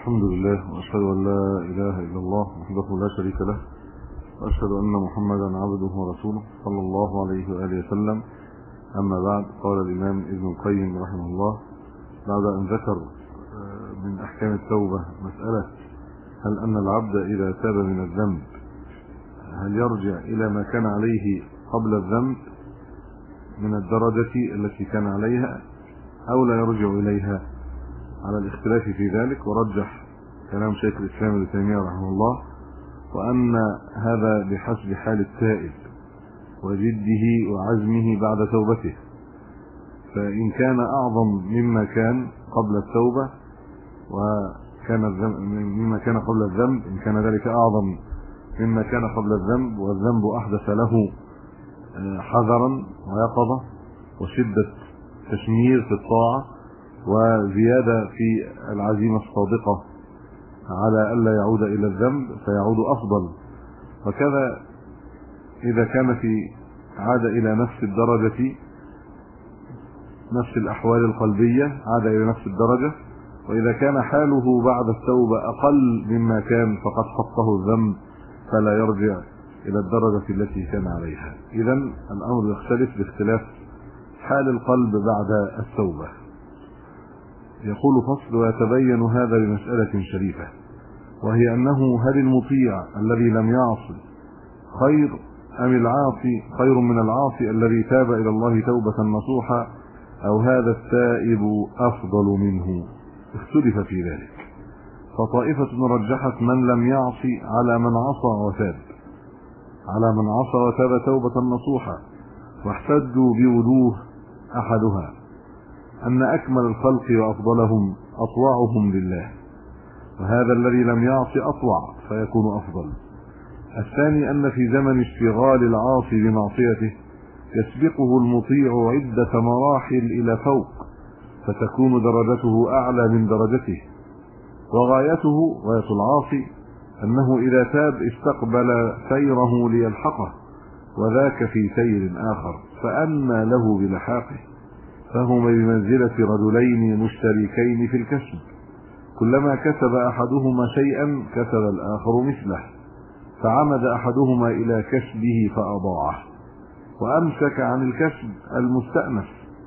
الحمد لله وأشهد أن لا إله إلا الله وحده لا شريك له، وأشهد أن محمدا عبده ورسوله صلى الله عليه وآله وسلم. أما بعد، قال الإمام ابن القيم رحمه الله بعد أن ذكر من أحكام التوبة مسألة هل أن العبد إذا تاب من الذنب هل يرجع إلى ما كان عليه قبل الذنب من الدرجة التي كان عليها أو لا يرجع إليها، على الاختلاف في ذلك، ورجح كلام شيخ الإسلام ابن تيمية رحمه الله، وأن هذا بحسب حال التائب وجده وعزمه بعد توبته، فإن كان أعظم مما كان قبل التوبة وكان مما كان قبل الذنب، إن كان ذلك أعظم مما كان قبل الذنب والذنب أحدث له حذرا ويقظة وشدة تشمير في الطاعة وزيادة في العزيمة الصادقة على ألا يعود إلى الذنب فيعود أفضل. وكذا إذا كان في عاد إلى نفس الدرجة، نفس الأحوال القلبية، عاد إلى نفس الدرجة. وإذا كان حاله بعد التوبة أقل مما كان فقد خطه الذنب فلا يرجع إلى الدرجة التي كان عليها. إذن الأمر يختلف باختلاف حال القلب بعد التوبة. يقول فصل: ويتبين هذا بمسألة شريفة، وهي أنه هل المطيع الذي لم يعصي خير أم العاصي خير من العاصي الذي تاب إلى الله توبة نصوحة، أو هذا التائب أفضل منه؟ اختلف في ذلك، فطائفة رجحت من لم يعصي على من عصى وتاب، على من عصى وتاب توبة نصوحة، واحتجوا بوجوه: أحدها أن أكمل الخلق وأفضلهم أطوعهم لله، وهذا الذي لم يعص أطوع فيكون أفضل. الثاني أن في زمن اشتغال العاصي بمعصيته يسبقه المطيع عدة مراحل إلى فوق، فتكون درجته أعلى من درجته. وغايته، غاية العاصي، أنه إذا تاب استقبل سيره ليلحقه، وذاك في سير آخر، فأنى له بلحاقه، فهما بمنزلة رجلين مشتركين في الكسب، كلما كسب أحدهما شيئا كسب الآخر مثله، فعمد أحدهما إلى كسبه فأضاعه وأمسك عن الكسب المستأنف،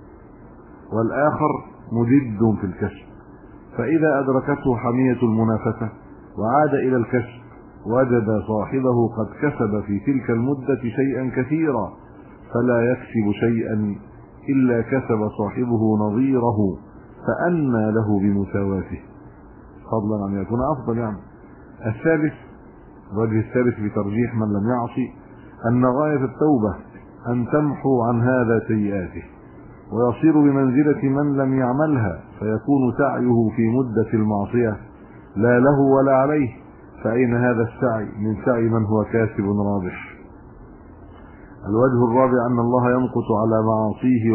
والآخر مجد في الكسب، فإذا أدركته حمية المنافسة وعاد إلى الكسب وجد صاحبه قد كسب في تلك المدة شيئا كثيرا، فلا يكسب شيئا إلا كسب صاحبه نظيره، فأنى له بمساواته، فضلا عن يكون أفضل يعني. الثالث، الوجه الثالث في ترجيح من لم يعصي، أن غاية التوبة أن تمحو عن هذا سيئاته ويصير بمنزلة من لم يعملها، فيكون سعيه في مدة المعصية لا له ولا عليه، فأين هذا السعي من سعي من هو كاسب رابح؟ الوجه الرابع أن الله يمقت على معاصيه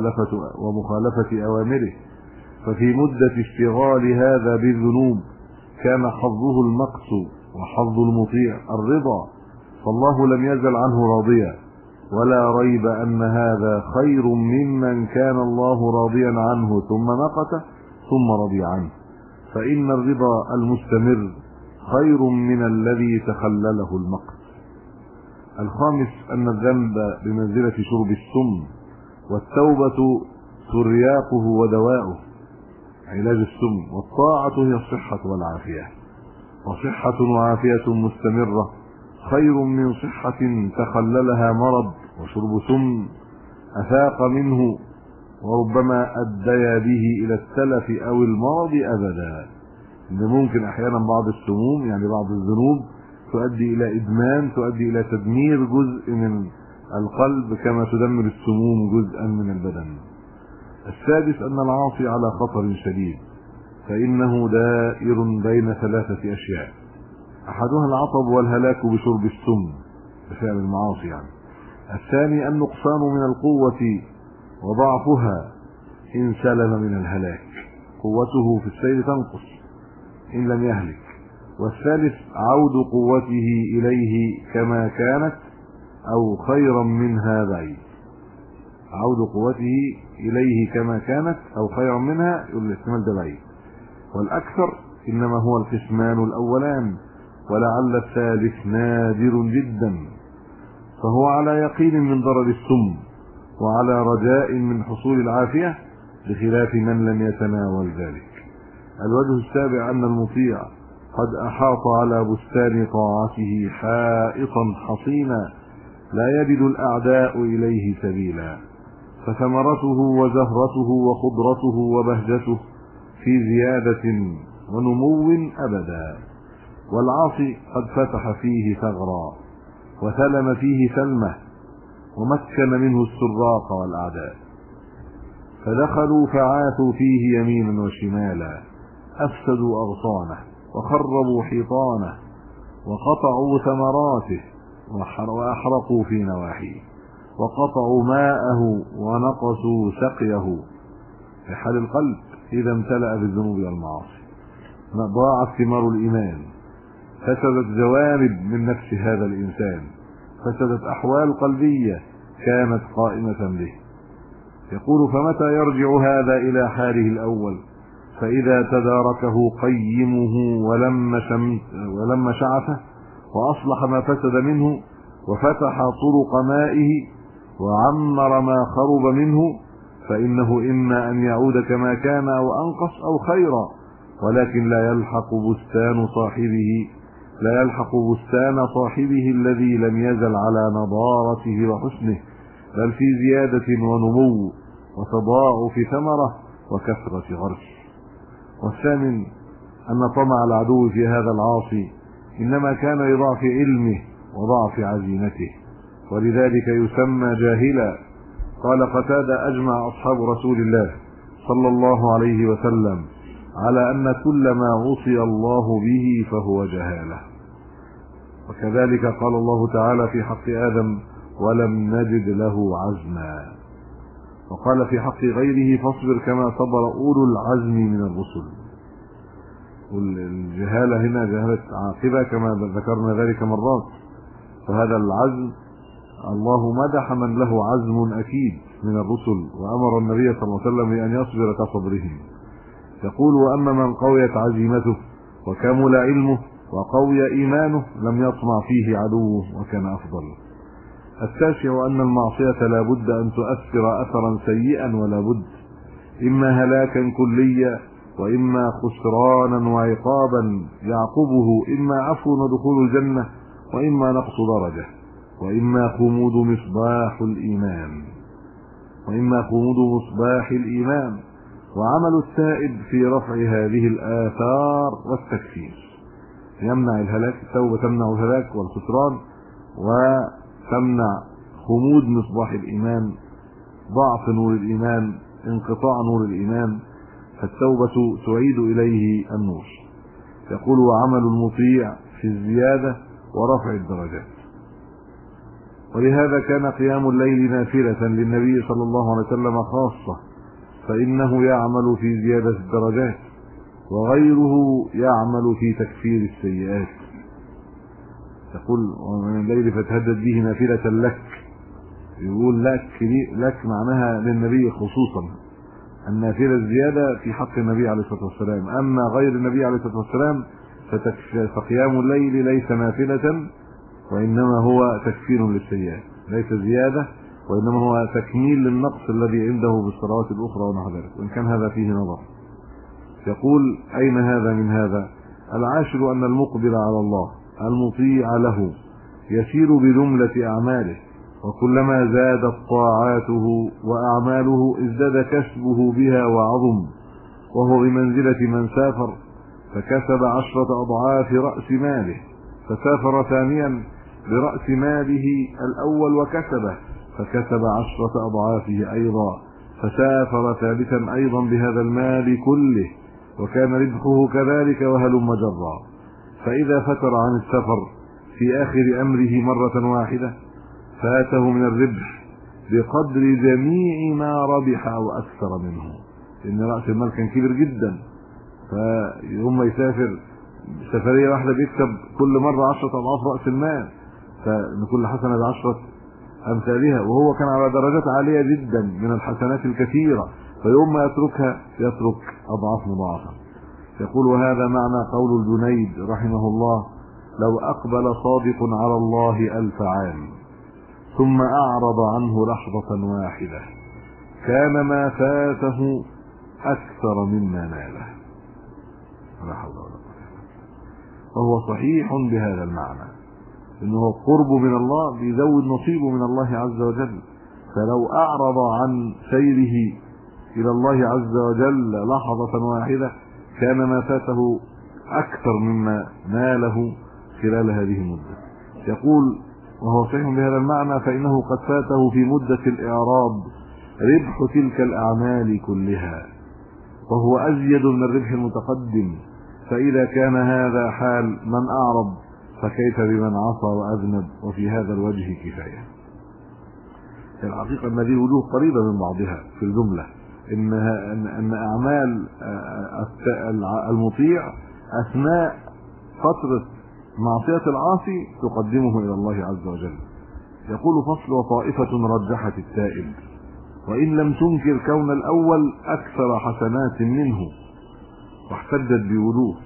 ومخالفة أوامره، ففي مدة اشتغال هذا بالذنوب كان حظه المقت وحظ المطيع الرضا، فالله لم يزل عنه راضيا، ولا ريب أن هذا خير ممن كان الله راضيا عنه ثم مقت ثم رضي عنه، فإن الرضا المستمر خير من الذي تخلله المقت. الخامس أن الذنب بمنزلة شرب السم، والتوبة ترياقه ودواؤه، علاج السم، والطاعة هي الصحة والعافية، وصحة وعافية مستمرة خير من صحة تخللها مرض وشرب سم أفاق منه وربما أديا به إلى التلف أو المرض أبدا. إن ممكن أحيانا بعض السموم، يعني بعض الذنوب، تؤدي إلى إدمان، تؤدي إلى تدمير جزء من القلب كما تدمر السموم جزءا من البدن. السادس أن العاصي على خطر شديد، فإنه دائر بين ثلاثة أشياء: أحدها العطب والهلاك بشرب السم بفعل المعاصي يعني. الثاني النقصان من القوة وضعفها إن سلم من الهلاك، قوته في السير تنقص إن لم يهلك. والثالث عود قوته إليه كما كانت أو خيرا منها بعيد، عود قوته إليه كما كانت أو خيرا منها، يقول الاحتمال ده بعيد. والأكثر إنما هو القسمان الأولان، ولعل الثالث نادر جدا، فهو على يقين من ضرر السم وعلى رجاء من حصول العافية، بخلاف من لم يتناول ذلك. الوجه السابع أن المطيع قد أحاط على بستان طاعته حائطا حصينا لا يجد الأعداء إليه سبيلا، فثمرته وزهرته وخضرته وبهجته في زيادة ونمو أبدا، والعاصي قد فتح فيه ثغرا وثلم فيه ثلمة ومكن منه السراق والأعداء، فدخلوا فعاثوا فيه يمينا وشمالا، أفسدوا أغصانه وخربوا حيطانه وقطعوا ثمراته وأحرقوا في نواحيه، وقطعوا ماءه ونقصوا سقيه، في حال القلب إذا امتلأ بالذنوب والمعاصي. ضاعت ثمار الإيمان، فسدت جوانب من نفس هذا الإنسان، فسدت أحوال قلبية كانت قائمة به. يقول: فمتى يرجع هذا إلى حاله الأول؟ فإذا تداركه قيمه ولم شعفه وأصلح ما فسد منه وفتح طرق مائه وعمر ما خرب منه، فإنه إما أن يعود كما كان أو أنقص أو خيرا، ولكن لا يلحق بستان صاحبه الذي لم يزل على نضارته وحسنه، بل في زيادة ونمو وتضاعف ثمرة وكثرة غرس. والثامن أن طمع العدو في هذا العاصي إنما كان لضعف علمه وضعف عزيمته، ولذلك يسمى جاهلا. قال قتادة: أجمع أصحاب رسول الله صلى الله عليه وسلم على أن كل ما عصي الله به فهو جهالة. وكذلك قال الله تعالى في حق آدم: ولم نجد له عزما. وقال في حق غيره: فاصبر كما صبر أولو العزم من الرسل. والجهالة هنا جهالة عاقبة كما ذكرنا ذلك مرات، فهذا العزم الله مدح من له عزم أكيد من الرسل، وأمر النبي صلى الله عليه وسلم بأن يصبر كصبرهم. يقول: وأما من قويت عزيمته وكمل علمه وقوي إيمانه لم يطمع فيه عدوه وكان أفضل. التاسع أن المعصية لا بد أن تؤثر أثرا سيئا، ولا بد إما هلاكا كليا وإما خسرانا وعقابا يعقبه إما عفو ودخول الجنة وإما نقص درجة وإما خمود مصباح الإيمان. وعمل التائب في رفع هذه الآثار والتكفير يمنع الهلاك. التوبة تمنع الهلاك والخسران، وتمنع خمود مصباح الإيمان، ضعف نور الإيمان، انقطاع نور الإيمان، فالتوبة تعيد إليه النور. يقول: وعمل المطيع في الزيادة ورفع الدرجات. ولهذا كان قيام الليل نافلة للنبي صلى الله عليه وسلم خاصة، فإنه يعمل في زيادة الدرجات، وغيره يعمل في تكفير السيئات. يقول: ومن الليل فتهجد به نافلة لك. يقول لك معناها للنبي خصوصا، النافلة الزيادة في حق النبي عليه الصلاة والسلام، أما غير النبي عليه الصلاة والسلام فقيام الليل ليس نافلة، وإنما هو تكفير للسيئات، ليس زيادة، وإنما هو تكميل للنقص الذي عنده بالصلوات الأخرى ونحو ذلك، وإن كان هذا فيه نظر. يقول: أين هذا من هذا؟ العاشر أن المقبل على الله المطيع له يسير بجملة أعماله، وكلما زادت طاعاته وأعماله ازداد كسبه بها وعظم، وهو بمنزلة من سافر فكسب 10 أضعاف رأس ماله، فسافر ثانيا برأس ماله الأول وكسبه فكسب 10 أضعافه أيضا، فسافر ثالثا أيضا بهذا المال كله، وكان ربحه كذلك وهلم جرا. فإذا فتر عن السفر في آخر أمره مرة واحدة فاته من الربح بقدر جميع ما ربح أو أكثر منه، إن رأس المال كان كبير جدا، فيوم يسافر سفرية واحدة بيكسب كل مرة 10 أضعاف رأس المال، فإن كل حسنة ب10 أمثالها، وهو كان على درجات عالية جدا من الحسنات الكثيرة، فيوم ما يتركها يترك أضعاف مضاعفة. يقول: وهذا معنى قول الجنيد رحمه الله: لو أقبل صادق على الله 1000 عام ثم أعرض عنه لحظة واحدة كان ما فاته أكثر مما ناله. لا حول ولا قوة. وهو صحيح بهذا المعنى، إنه القرب من الله بيزود نصيبه من الله عز وجل. فلو أعرض عن سيره إلى الله عز وجل لحظة واحدة كان ما فاته أكثر مما ناله خلال هذه المدة. يقول: وهو صحيح بهذا المعنى فإنه قد فاته في مدة الإعراض ربح تلك الأعمال كلها، وهو أزيد من الربح المتقدم. فإذا كان هذا حال من أعرض فكيف بمن عصى وأذنب؟ وفي هذا الوجه كفاية. الحقيقة أن هذه وجوه قريبة من بعضها في الجملة، أن أعمال المطيع أثناء فترة معصية العاصي تقدمه إلى الله عز وجل. يقول: فصل: وطائفة رجحت التائب وإن لم تنكر كون الأول أكثر حسنات منه، واحتجت بوضوح.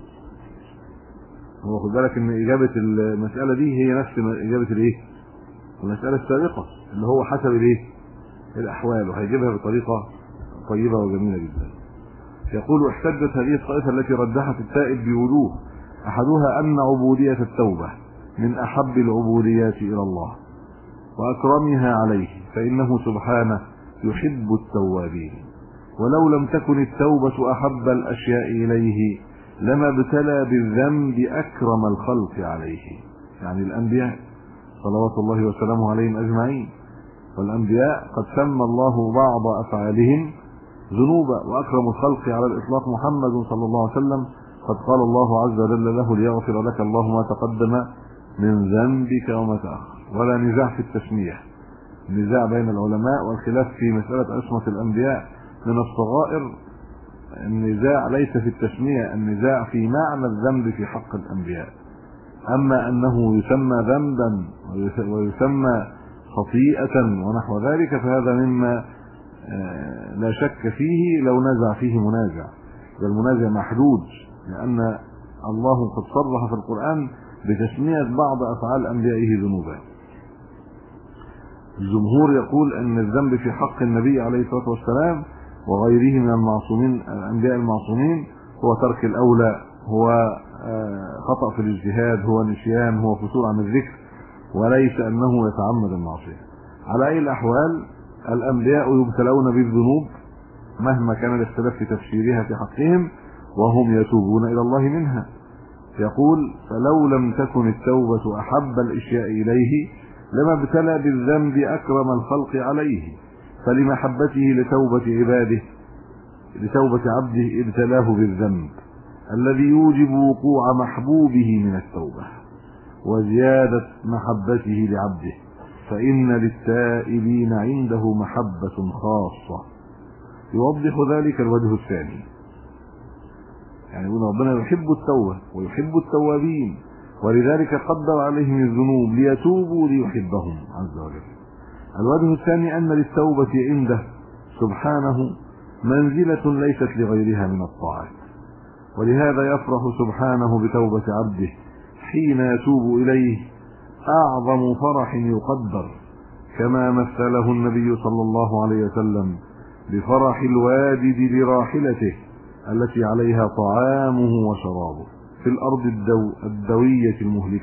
هو خد بالك ان اجابه المساله دي هي نفس اجابه الايه؟ المساله السابقه اللي هو حسب الايه؟ الاحوال، وهيجيبها بطريقه طيبه وجميله جدا. يقول: احتجت هذه الطائفه التي رجحت التائب بوضوح احدها ان عبوديه التوبه من احب العبوديات الى الله واكرمها عليه، فانه سبحانه يحب التوابين، ولو لم تكن التوبه احب الاشياء اليه لما ابتلى بالذنب اكرم الخلق عليه. يعني الانبياء صلوات الله وسلامه عليهم اجمعين، والانبياء قد سمى الله بعض افعالهم ذنوبا، واكرم الخلق على الاطلاق محمد صلى الله عليه وسلم. قد قال الله عز وجل له: ليغفر لك الله ما تقدم من ذنبك وما تاخر. ولا نزاع في التسميه، النزاع بين العلماء والخلاف في مساله عصمه الانبياء من الصغائر. النزاع ليس في التسميه، النزاع في معنى الذنب في حق الانبياء. اما انه يسمى ذنبا ويسمى خطيئه ونحو ذلك فهذا مما لا شك فيه لو نزع فيه منازع. المنازع محدود، لان الله قد صرح في القرآن بتسمية بعض افعال انبيائه ذنوبا. الجمهور يقول ان الذنب في حق النبي عليه الصلاه والسلام وغيره من المعصومين الانبياء المعصومين هو ترك الاولى، هو خطأ في الاجتهاد، هو نسيان، هو فتور عن الذكر، وليس انه يتعمد المعصيه. على اي الاحوال الانبياء يبتلون بالذنوب مهما كان الاختلاف في تفسيرها في حقهم، وهم يتوبون الى الله منها. يقول: فلو لم تكن التوبه احب الاشياء اليه لما ابتلى بالذنب اكرم الخلق عليه، فلمحبته لتوبة عبده ابتلاه بالذنب الذي يوجب وقوع محبوبه من التوبة وزيادة محبته لعبده، فإن للتائبين عنده محبة خاصة. يوضح ذلك الوجه الثاني، يعني يقول ربنا يحب التوبة ويحب التوابين، ولذلك قدر عليهم الذنوب ليتوبوا ليحبهم عز وجل. الوجه الثاني أن للتوبة عنده سبحانه منزلة ليست لغيرها من الطاعات، ولهذا يفرح سبحانه بتوبة عبده حين يتوب إليه أعظم فرح يقدر، كما مثله النبي صلى الله عليه وسلم بفرح الواجد لراحلته التي عليها طعامه وشرابه في الأرض الدوية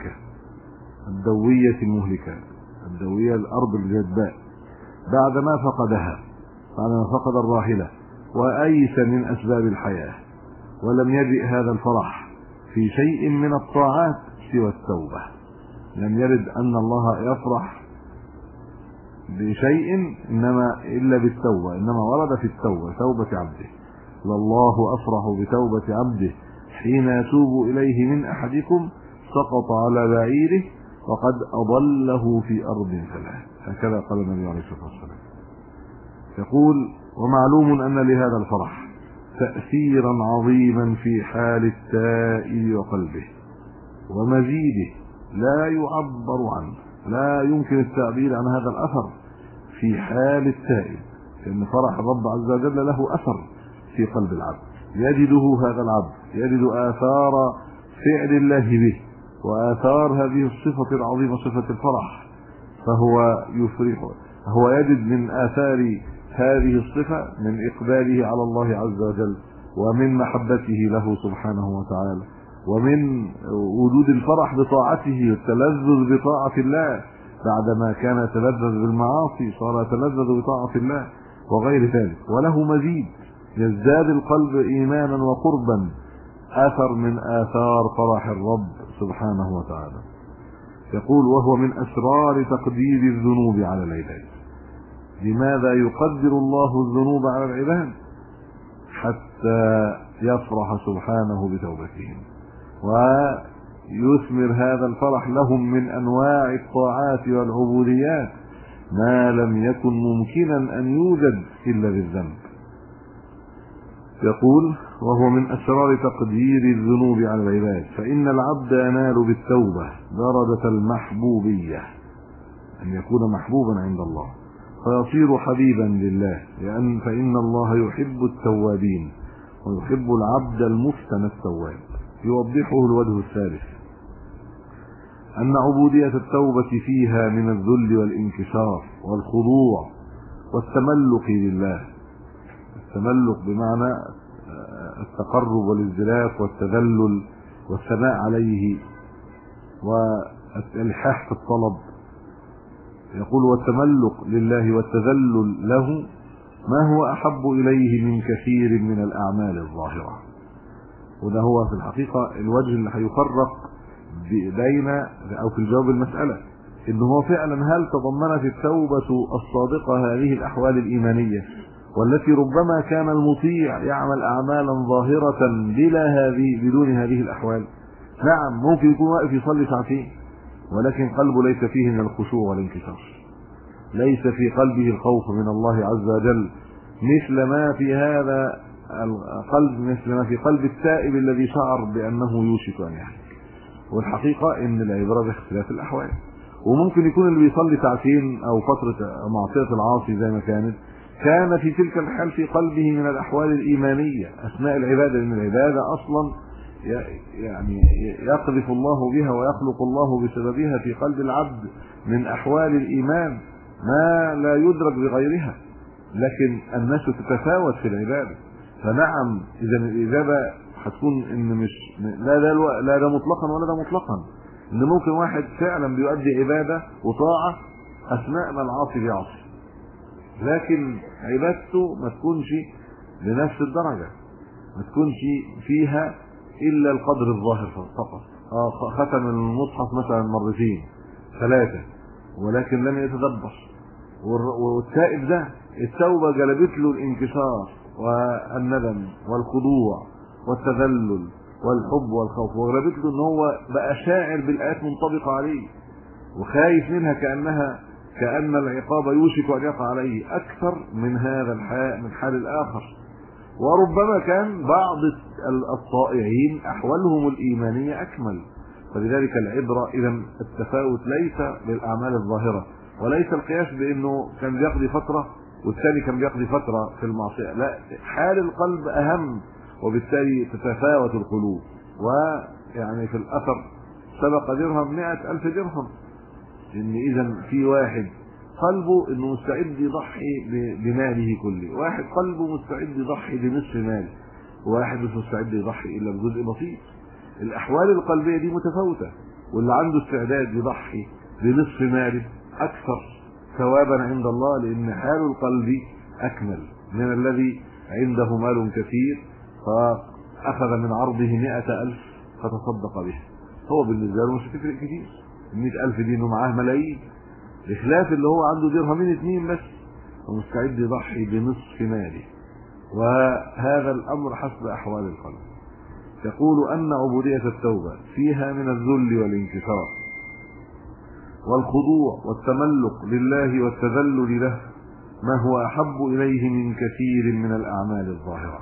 الدوية الأرض الجدباء بعدما فقد الراحلة وأيس من أسباب الحياة، ولم يجئ هذا الفرح في شيء من الطاعات سوى التوبة. لم يرد أن الله يفرح بشيء إلا بالتوبة، إنما ورد في التوبة توبة عبده. والله أفرح بتوبة عبده حين يتوب إليه من أحدكم سقط على بعيره وقد أضله في أرض ثلاث، هكذا قال النبي عليه الصلاة والسلام. يقول: ومعلوم أن لهذا الفرح تأثيرا عظيما في حال التائب وقلبه ومزيده لا يعبر عنه، لا يمكن التعبير عن هذا الأثر في حال التائب، لأن فرح الرب عز وجل له أثر في قلب العبد، يجده هذا العبد يجد آثار فعل الله به وآثار هذه الصفة العظيمة صفة الفرح، فهو يفرح. هو يجد من آثار هذه الصفة من إقباله على الله عز وجل ومن محبته له سبحانه وتعالى ومن وجود الفرح بطاعته والتلذذ بطاعة الله، بعدما كان يتلذذ بالمعاصي صار يتلذذ بطاعة الله وغير ذلك. وله مزيد، يزداد القلب إيمانا وقربا، أثر من آثار فرح الرب سبحانه وتعالى. يقول: وهو من أسرار تقدير الذنوب على العباد. لماذا يقدر الله الذنوب على العباد؟ حتى يفرح سبحانه بتوبتهم ويثمر هذا الفرح لهم من أنواع الطاعات والعبوديات ما لم يكن ممكنا أن يوجد إلا بالذنب. يقول: وهو من أسرار تقدير الذنوب على العباد، فإن العبد ينال بالتوبة درجة المحبوبية، أن يكون محبوبا عند الله فيصير حبيبا لله، فإن الله يحب التوابين ويحب العبد المفتن التواب. يوضحه الوجه الثالث أن عبودية التوبة فيها من الذل والانكسار والخضوع والتملق لله. التملق بمعنى التقرب والازدراف والتذلل والثناء عليه والالحاح في الطلب. يقول: والتملق لله والتذلل له ما هو أحب إليه من كثير من الأعمال الظاهرة. وده هو في الحقيقة الوجه اللي هيفرق بين أو في الجواب المسألة، إنه هو فعلا هل تضمنت التوبة الصادقة هذه الأحوال الإيمانية والتي ربما كان المطيع يعمل أعمالا ظاهرة بدون هذه الأحوال. نعم، ممكن يكون واقف يصلي ساعتين ولكن قلبه ليس فيه من الخشوع والانكسار، ليس في قلبه الخوف من الله عز وجل مثل ما في هذا القلب، مثل ما في قلب التائب الذي شعر بأنه يوشك أن يهلك. والحقيقة إن العبرة باختلاف الأحوال. وممكن يكون اللي بيصلي ساعتين أو فترة معصية العاصي زي ما كان في تلك الحال في قلبه من الأحوال الإيمانية أثناء العبادة، لأن العبادة أصلا يعني يقذف الله بها ويخلق الله بسببها في قلب العبد من أحوال الإيمان ما لا يدرك بغيرها، لكن الناس تتفاوت في العبادة. فنعم، إذا الإجابة هتكون إن مش لا ده مطلقا ولا ده مطلقا، إن ممكن واحد فعلا بيؤدي عبادة وطاعة أثناء ما العاصي بيعصي، لكن عبادته ما تكونش بنفس الدرجة، ما تكونش فيها إلا القدر الظاهر فقط. ختم المصحف مثلا مرتين 3 ولكن لم يتدبر. والتائب ده التوبة جلبت له الانكسار والندم والخضوع والتذلل والحب والخوف، وجلبت له ان هو بقى شاعر بالآيات منطبقة عليه وخايف منها كأن العقاب يوشك أن يقع عليه أكثر من هذا من حال الآخر. وربما كان بعض الطائعين أحوالهم الإيمانية أكمل. فلذلك العبرة إذا التفاوت ليس بالأعمال الظاهرة، وليس القياس بأنه كان بيقضي فترة والثاني كان بيقضي فترة في المعصية، لا، حال القلب أهم، وبالتالي تتفاوت القلوب. ويعني في الأثر سبق درهم 100,000 درهم، إن إذا في واحد قلبه إنه مستعد يضحي بماله كله، واحد قلبه مستعد يضحي بنصف ماله، وواحد مش مستعد يضحي إلا بجزء بسيط. الأحوال القلبية دي متفاوتة، واللي عنده استعداد يضحي بنصف ماله أكثر ثوابا عند الله، لأن حال القلب أكمل من الذي عنده مال كثير فأخذ من عرضه 100,000 فتصدق به. هو بالنسبة له مش هتفرق كتير، 100,000 دي إنه معاه ملايين، بخلاف اللي هو عنده درهمين 2 بس ومستعد يضحي بنصف ماله. وهذا الأمر حسب أحوال القلب. يقول أن عبودية التوبة فيها من الذل والانكسار والخضوع والتملق لله والتذلل له ما هو أحب إليه من كثير من الأعمال الظاهرة،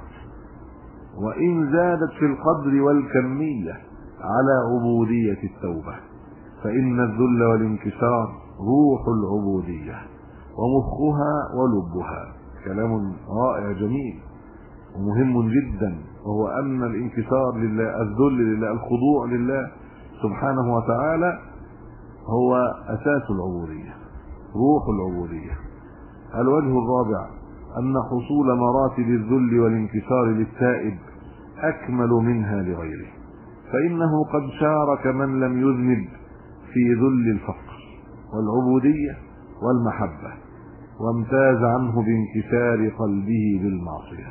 وإن زادت في القدر والكمية على عبودية التوبة، فإن الذل والانكسار روح العبودية ومخها ولبها. كلام رائع جميل ومهم جدا وهو أن الانكسار لله، الذل لله، الخضوع لله سبحانه وتعالى هو أساس العبودية، روح العبودية. الوجه الرابع أن حصول مراتب الذل والانكسار للتائب أكمل منها لغيره، فإنه قد شارك من لم يذنب في ذل الفقر والعبودية والمحبة، وامتاز عنه بانكسار قلبه بالمعصية.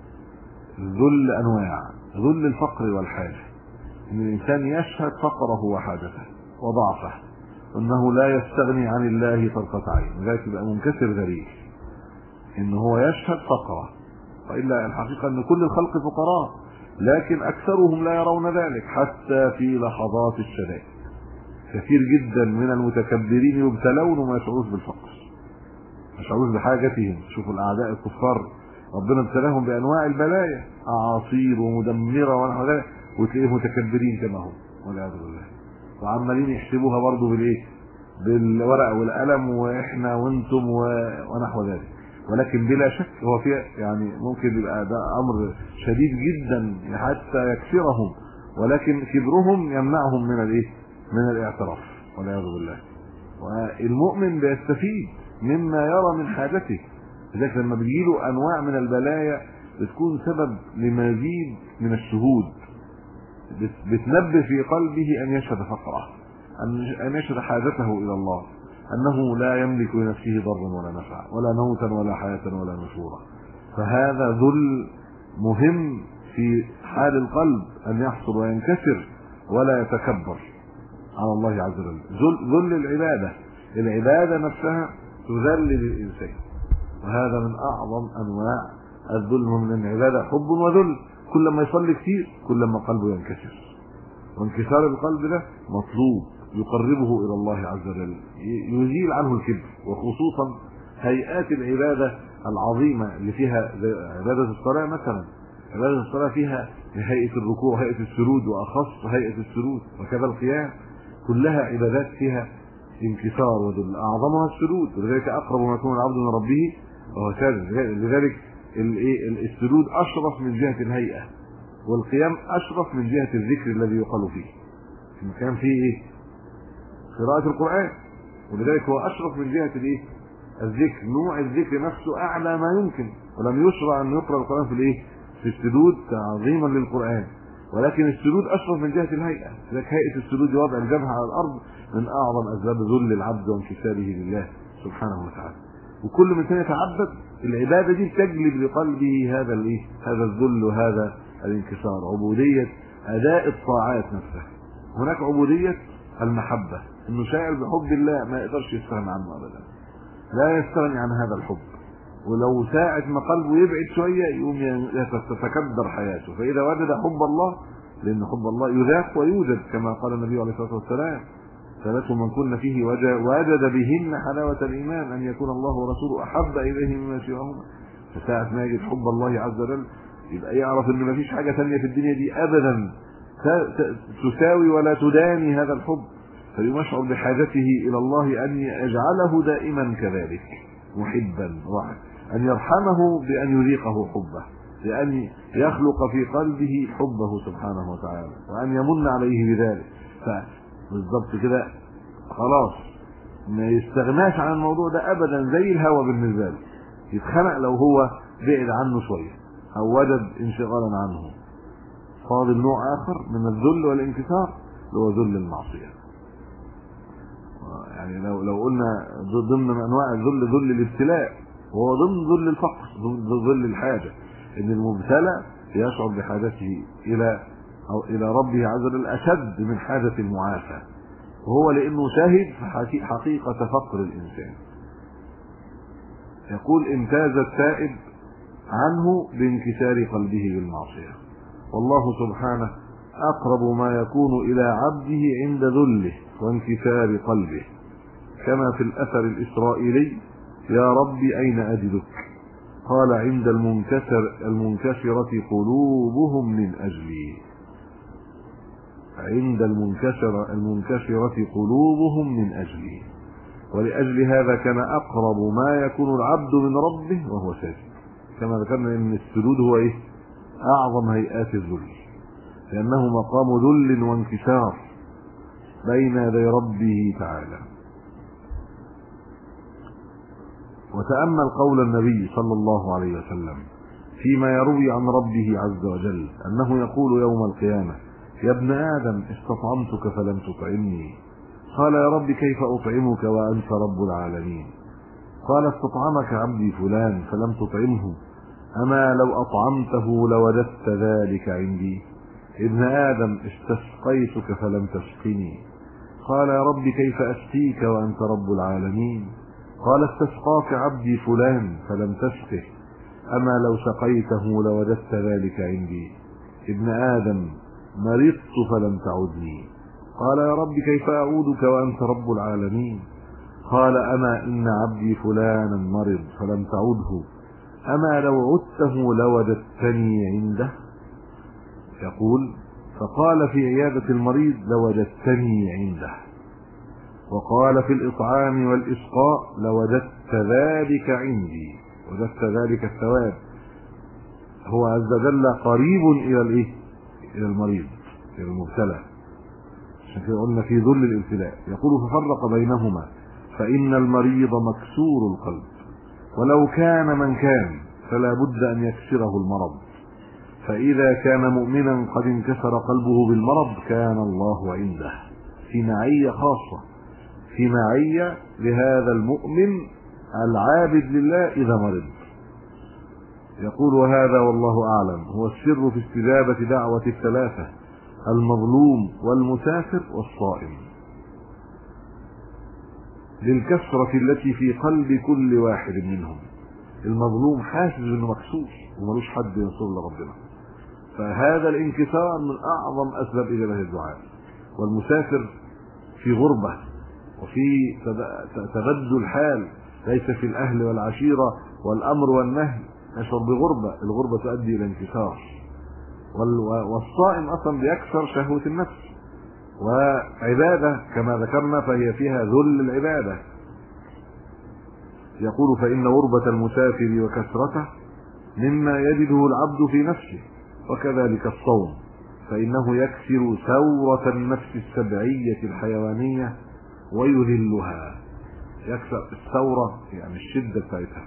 الذل أنواع: ذل الفقر والحاجة، إن الإنسان يشهد فقره وحاجته وضعفه، وأنه لا يستغني عن الله طرفة عين، لذلك يبقى منكسر ذليل، إن هو يشهد فقره. وإلا الحقيقة أن كل الخلق فقراء، لكن أكثرهم لا يرون ذلك حتى في لحظات الشدائد. كثير جدا من المتكبرين يبتلون وما يشعروش بالفقر، ما يشعروش بحاجتهم. شوفوا الأعداء الكفار ربنا ابتلاهم بأنواع البلايا، أعاصير ومدمرة ونحو ذلك، وتلاقيهم متكبرين كما هم والعياذ بالله، وعمالين يحسبوها برضه بالايه؟ بالورق والقلم، واحنا وانتم ونحو ذلك. ولكن بلا شك هو في يعني ممكن يبقى ده امر شديد جدا حتى يكسرهم، ولكن كبرهم يمنعهم من الايه؟ من الاعتراف والعياذ بالله. والمؤمن بيستفيد مما يرى من حاجته، لذلك لما بيجيله انواع من البلايا بتكون سبب لمزيد من الشهود، بتنبه في قلبه ان يشهد فقره، ان يشهد حاجته الى الله، انه لا يملك لنفسه ضرا ولا نفعا ولا موتا ولا حياه ولا نشورا. فهذا ذل مهم في حال القلب، ان يحصل وينكسر ولا يتكبر على الله عز وجل. ذل العباده، العباده نفسها تذل للانسان، وهذا من اعظم انواع الذل. من العباده حب وذل، كل ما يصلي كتير كل ما قلبه ينكسر، وانكسار القلب ده مطلوب يقربه الى الله عز وجل، يزيل عنه الكبر. وخصوصا هيئات العباده العظيمه اللي فيها عباده الصلاه مثلا، عباده الصلاه فيها هيئه الركوع، هيئه السجود، واخص هيئه السجود، وكذا القيام، كلها عبادات فيها انكسار وذل، اعظمها السجود، ولذلك اقرب ما يكون العبد من ربه وهو ساجد. لذلك السجود اشرف من جهه الهيئه، والقيام اشرف من جهه الذكر الذي يقال فيه. المكان فيه ايه؟ قراءه القران، ولذلك هو اشرف من جهه الايه؟ الذكر. نوع الذكر نفسه اعلى ما يمكن، ولم يشرع ان يقرا القران في الايه؟ في السجود تعظيما للقران، ولكن السجود اشرف من جهه الهيئه. لذلك هيئه السجود وضع الجبهه على الارض من اعظم اسباب ذل العبد وانكساره لله سبحانه وتعالى. وكل من كان يتعبد العباده دي تجلب لقلبه هذا الايه؟ هذا الذل وهذا الانكسار. عبوديه اداء الطاعات نفسها. هناك عبوديه المحبه، انه شاعر بحب الله ما يقدرش يستغنى عنه ابدا، لا يستغني عن هذا الحب، ولو ساعة ما قلبه يبعد شويه يقوم تتكدر حياته. فاذا وجد حب الله، لان حب الله يذاق ويوجد كما قال النبي عليه الصلاه والسلام: ثلاث من كن فيه وجد بهن حلاوه الايمان، ان يكون الله ورسوله احب اليه مما سواهما. فساعة ما يجد حب الله عز وجل يبقى يعرف ان ما فيش حاجه ثانيه في الدنيا دي ابدا تساوي ولا تداني هذا الحب، فيشعر بحاجته الى الله ان يجعله دائما كذلك محبا، ان يرحمه بان يذيقه حبه، بان يخلق في قلبه حبه سبحانه وتعالى، وان يمن عليه بذلك. فبالضبط كده خلاص ما يستغناش عن الموضوع ده ابدا، زي الهوى بالنسبه له، يتخنق لو هو بعد عنه شويه او وجد انشغالا عنه. فاضل نوع اخر من الذل والانكسار اللي هو ذل المعصيه. يعني لو قلنا ضمن انواع الذل ذل الابتلاء، وهو ضمن ذل الفقر، ذل الحاجه، ان المبتلى يشعر بحاجته الى ربه عز وجل اشد من حاجه المعافى، وهو لانه شاهد حقيقه فقر الانسان. يقول: امتاز التائب عنه بانكسار قلبه بالمعصيه، والله سبحانه اقرب ما يكون الى عبده عند ذله وانكسار قلبه، كما في الاثر الاسرائيلي: يا ربي اين اجدك؟ قال: عند المنكسرة قلوبهم من اجلي. عند المنكسرة قلوبهم من اجلي. ولأجل هذا كان اقرب ما يكون العبد من ربه وهو ساجد، كما ذكرنا ان السجود هو ايه؟ أعظم هيئات الذل، لأنه مقام ذل وانكسار بين يدي ربه تعالى. وتأمل قول النبي صلى الله عليه وسلم فيما يروي عن ربه عز وجل أنه يقول يوم القيامة: يا ابن آدم استطعمتك فلم تطعمني. قال: يا رب كيف أطعمك وأنت رب العالمين؟ قال: استطعمك عبدي فلان فلم تطعمه، أما لو أطعمته لوجدت ذلك عندي؟ ابن آدم استسقيتك فلم تسقني. قال: يا رب كيف أسقيك وأنت رب العالمين؟ قال: استسقاك عبدي فلان فلم تسقه، أما لو سقيته لوجدت ذلك عندي؟ ابن آدم مرضت فلم تعدني. قال: يا رب كيف أعودك وأنت رب العالمين؟ قال: أما إن عبدي فلانا مرض فلم تعده، أما لو عدته لوجدتني عنده؟ يقول: فقال في عيادة المريض: لوجدتني عنده. وقال في الإطعام والإسقاء: لوجدت ذلك عندي. وجدت ذلك الثواب. هو عز وجل قريب إلى المريض، إلى المبتلى. عشان كده قلنا في ذل الابتلاء. يقول: ففرق بينهما، فإن المريض مكسور القلب، ولو كان من كان فلا بد أن يكسره المرض، فإذا كان مؤمنا قد انكسر قلبه بالمرض كان الله عنده في معية خاصة، في معية لهذا المؤمن العابد لله إذا مرض. يقول: وهذا والله أعلم هو السر في استجابة دعوة الثلاثة: المظلوم والمسافر والصائم، للكسرة التي في قلب كل واحد منهم. المظلوم حاسس انه مكسور وملوش حد ينصر لربنا، فهذا الانكسار من اعظم اسباب اجابه الدعاء. والمسافر في غربه وفي تبدل حال، ليس في الاهل والعشيره والامر والنهي، يشعر بغربه، الغربه تؤدي الى انكسار. والصائم اصلا بيكسر شهوه النفس، وعباده كما ذكرنا فهي فيها ذل العباده. يقول: فإن غربة المسافر وكثرته مما يجده العبد في نفسه، وكذلك الصوم، فإنه يكسر ثورة النفس السبعية الحيوانية ويذلها. يكسر الثورة يعني الشدة بتاعتها.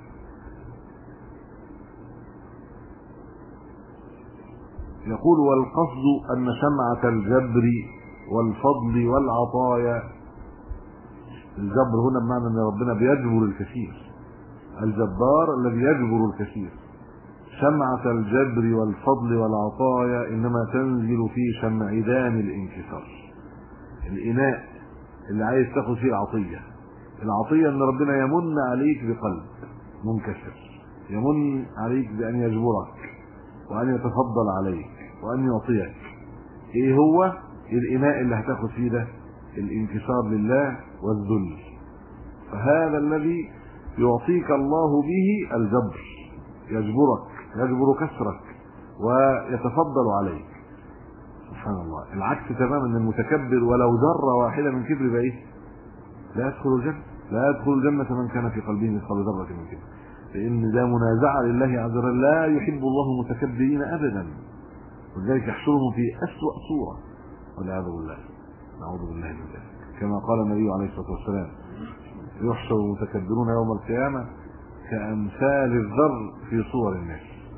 يقول: والقصد أن شمعة الجبر والفضل والعطايا، الجبر هنا بمعنى ان ربنا بيجبر الكثير، الجبار الذي يجبر الكثير. شمعة الجبر والفضل والعطايا انما تنزل في شمعدان الانكسار، الاناء اللي عايز تاخد فيه العطية. العطية ان ربنا يمن عليك بقلب منكسر، يمن عليك بان يجبرك وان يتفضل عليك وان يعطيك. ايه هو الاناء اللي هتاخد فيه ده؟ الانكسار لله والذل. فهذا الذي يعطيك الله به الجبر، يجبرك، يجبر كسرك ويتفضل عليك. سبحان الله. العكس تماما من المتكبر، ولو ذرة واحدة من كبر بقى ايه؟ لا يدخل الجنة، لا يدخل الجنة من كان في قلبه مثقال ذرة من كبر، لأن ده منازعة لله عز وجل. لا يحب الله المتكبرين أبدا، ولذلك يحشرهم في أسوأ صورة والعياذ بالله، نعوذ بالله من ذلك. كما قال النبي عليه الصلاة والسلام: يحشر المتكبرون يوم القيامة كأمثال الذر في صور الناس،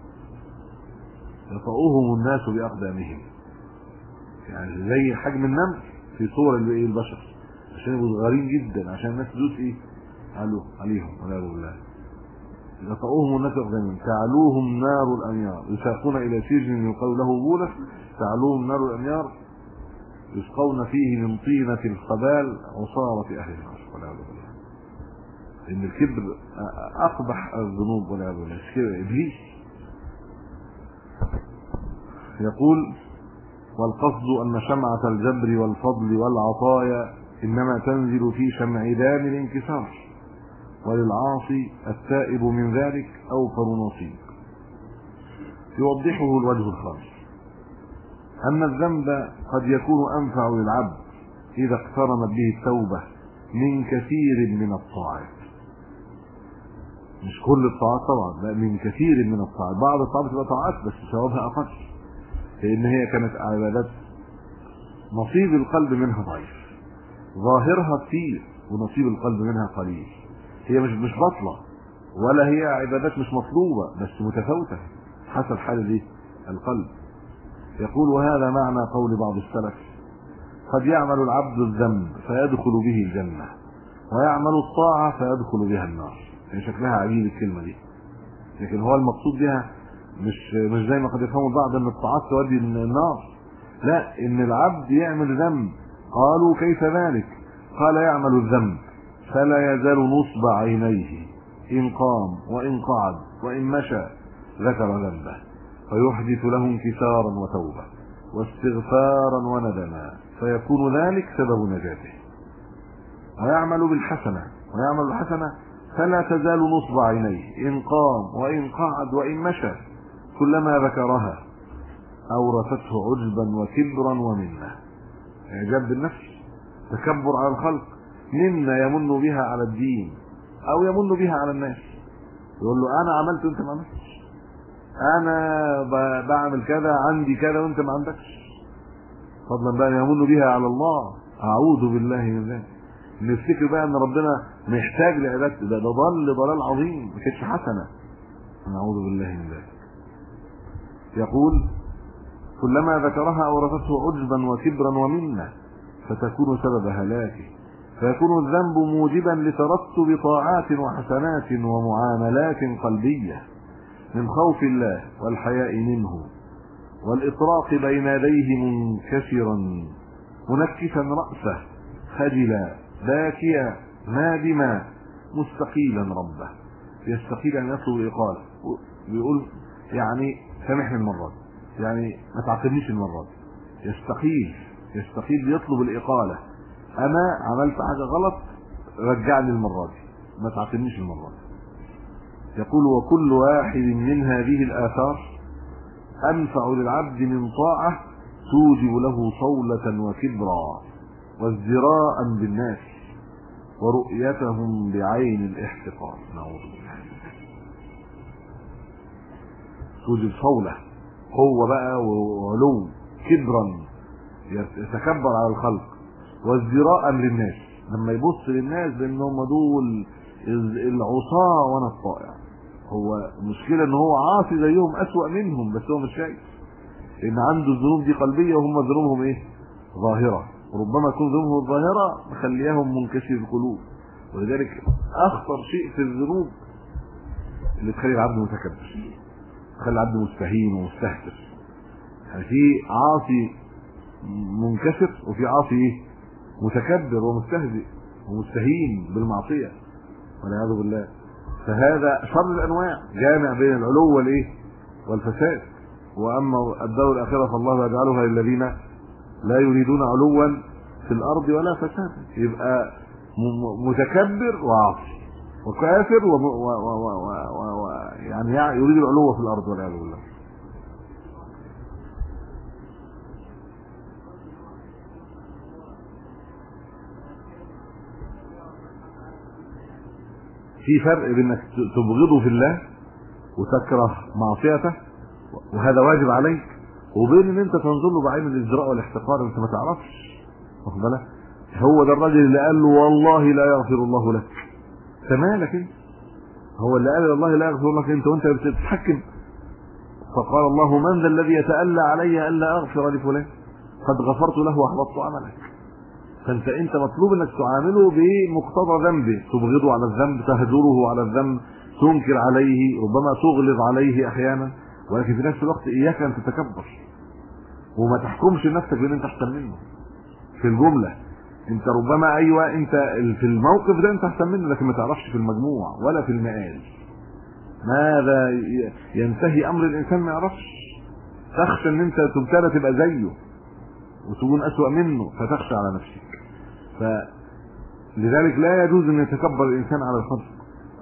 يطؤهم الناس بأقدامهم، يعني زي حجم النمل في صور البشر، عشان يبقوا صغيرين جدا، عشان الناس تدوس ايه عليهم والعياذ بالله. يطؤهم الناس بأقدامهم تعلوهم نار الأنيار، يساقون إلى سجن يقال له بولس، تعلوهم نار الأنيار يسقون فيه من طينة الخبال عصارة أهل النار والعياذ بالله. إن الكبر أقبح الذنوب والعياذ بالله، إبليس. يقول: والقصد أن شمعة الجبر والفضل والعطايا إنما تنزل في شمعدان الانكسار، وللعاصي التائب من ذلك أوفر نصيب. يوضحه الوجه الخامس: أن الذنب قد يكون أنفع للعبد إذا اقترنت به التوبة من كثير من الطاعات. مش كل الطاعات طبعا، لا، من كثير من الطاعات. بعض الطاعات بتبقى طاعات بس ثوابها اقل، لان هي كانت عبادات نصيب القلب منها ضعيف، ظاهرها كتير ونصيب القلب منها قليل. هي مش بطلة ولا هي عبادات مش مطلوبة، بس متفاوتة حسب حال ايه القلب. يقول: وهذا معنى قول بعض السلف: قد يعمل العبد الذنب فيدخل به الجنة، ويعمل الطاعة فيدخل بها النار. يعني شكلها عجيب الكلمة دي، لكن هو المقصود بها مش زي ما قد يفهم البعض ان الطاعات تؤدي النار، لا، ان العبد يعمل ذنب. قالوا: كيف ذلك؟ قال: يعمل الذنب فلا يزال نصب عينيه، إن قام وإن قعد وإن مشى ذكر ذنبه، فيحدث له انكسارا وتوبة واستغفارا وندما، فيكون ذلك سبب نجاته. ويعمل الحسنة فلا تزال نصب عينيه، إن قام وإن قعد وإن مشى، كلما ذكرها أورثته عجبا وكبرا ومنة. إعجاب بالنفس، تكبر على الخلق، منة يمن بها على الدين أو يمن بها على الناس. يقول له: أنا عملت وأنت ما عملتش، أنا بعمل كذا، عندي كذا وأنت ما عندكش، فضلا بقى يمن بها على الله. أعوذ بالله من ذلك. نفتكر بقى ان ربنا محتاج لعبادته، ده ضلال عظيم، ما كانتش حسنه. نعوذ بالله من ذلك. يقول: كلما ذكرها اورثته عجبا وكبرا ومنه، فتكون سبب هلاكه، فيكون الذنب موجبا لترتب طاعات وحسنات ومعاملات قلبية من خوف الله والحياء منه، والاطراق بين يديه منكسرا منكسا رأسه خجلا باكيا نادما مستقيلا ربه. يستقيل ان يطلب الاقاله، بيقول يعني سامحني المره دي، يعني ما تعاقبنيش المره دي. يستقيل يطلب الاقاله، انا عملت حاجه غلط، رجعني المره دي، ما تعاقبنيش المره دي. يقول: وكل واحد من هذه الاثار انفع للعبد من طاعه توجب له صولة وكبرا وازدراء بالناس ورؤيتهم بعين الاحتقار. نعوذ بالله. توجب صولة، قوة بقى وعلو، كبرا يتكبر على الخلق، وازدراء للناس، لما يبص للناس بانهم دول العصاة وانا الطائع. هو المشكلة ان هو عاصي زيهم، اسوأ منهم، بس هو مش شايف، لان عنده الذنوب دي قلبية وهم ذنوبهم ايه؟ ظاهرة. وربما تكون ذنوبهم الظاهرة مخليهم منكسر القلوب. ولذلك اخطر شيء في الذنوب اللي تخلي العبد متكبر، تخلي العبد مستهين ومستهتر. يعني في عاصي منكسر وفي عاصي ايه؟ متكبر ومستهزئ ومستهين بالمعصية والعياذ بالله. فهذا شر الانواع، جامع بين العلو والايه؟ والفساد. واما الدار الاخره فالله يجعلها للذين لا يريدون علوا في الارض ولا فسادا. يبقى متكبر وعاصي وكافر يعني يريد العلو في الارض والعياذ بالله. في فرق بين انك تبغضه في الله وتكره معصيته وهذا واجب عليك، وبين ان انت تنظر له بعين الازدراء والاحتقار، انت ما تعرفش، واخد بالك؟ هو ده الراجل اللي قال له والله لا يغفر الله لك. مالك انت؟ هو اللي قال والله لا يغفر لك انت وانت بتتحكم. فقال الله: من ذا الذي يتألى علي الا اغفر لفلان قد غفرت له واحبطت عملك. فانت مطلوب انك تعامله بمقتضى ذنبه، تبغضه على الذنب، تهجره على الذنب، تنكر عليه، ربما تغلظ عليه احيانا، ولكن في نفس الوقت اياك ان تتكبر وما تحكمش نفسك بان انت احسن منه. في الجمله انت ربما انت في الموقف ده انت احسن منه، لكن ما تعرفش في المجموع ولا في المآل ماذا ينتهي امر الانسان، ما يعرفش. تخشى ان انت تبتلى تبقى زيه وتكون اسوأ منه، فتخشى على نفسك. فلذلك لا يجوز ان يتكبر الانسان على الخلق،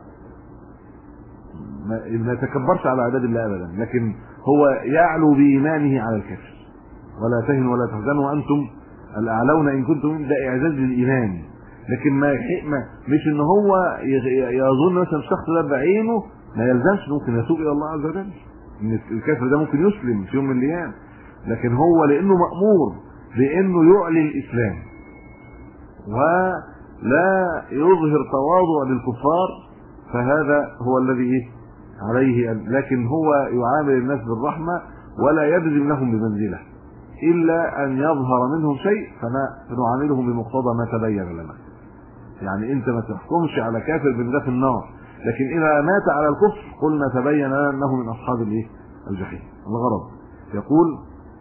ما يتكبرش على عباد الله ابدا، لكن هو يعلو بايمانه على الكفر. ولا تهنوا ولا تحزنوا وانتم الاعلون ان كنتم، ده اعزاز للايمان. لكن ما مش ان هو يظن مثلا الشخص ده بعينه ما يلزمش، ممكن يتوب الى الله عز وجل، ان الكافر ده ممكن يسلم في يوم من الايام، لكن هو لانه مأمور بانه يعلن الاسلام ولا يظهر تواضع للكفار، فهذا هو الذي عليه، لكن هو يعامل الناس بالرحمة ولا يبذل لهم بمنزله الا ان يظهر منهم شيء فنعاملهم بمقتضى ما تبين لنا. يعني انت ما تحكمش على كافر بان في النار، لكن اذا مات على الكفر قلنا تبين لنا انه من اصحاب الجحيم. الغرض يقول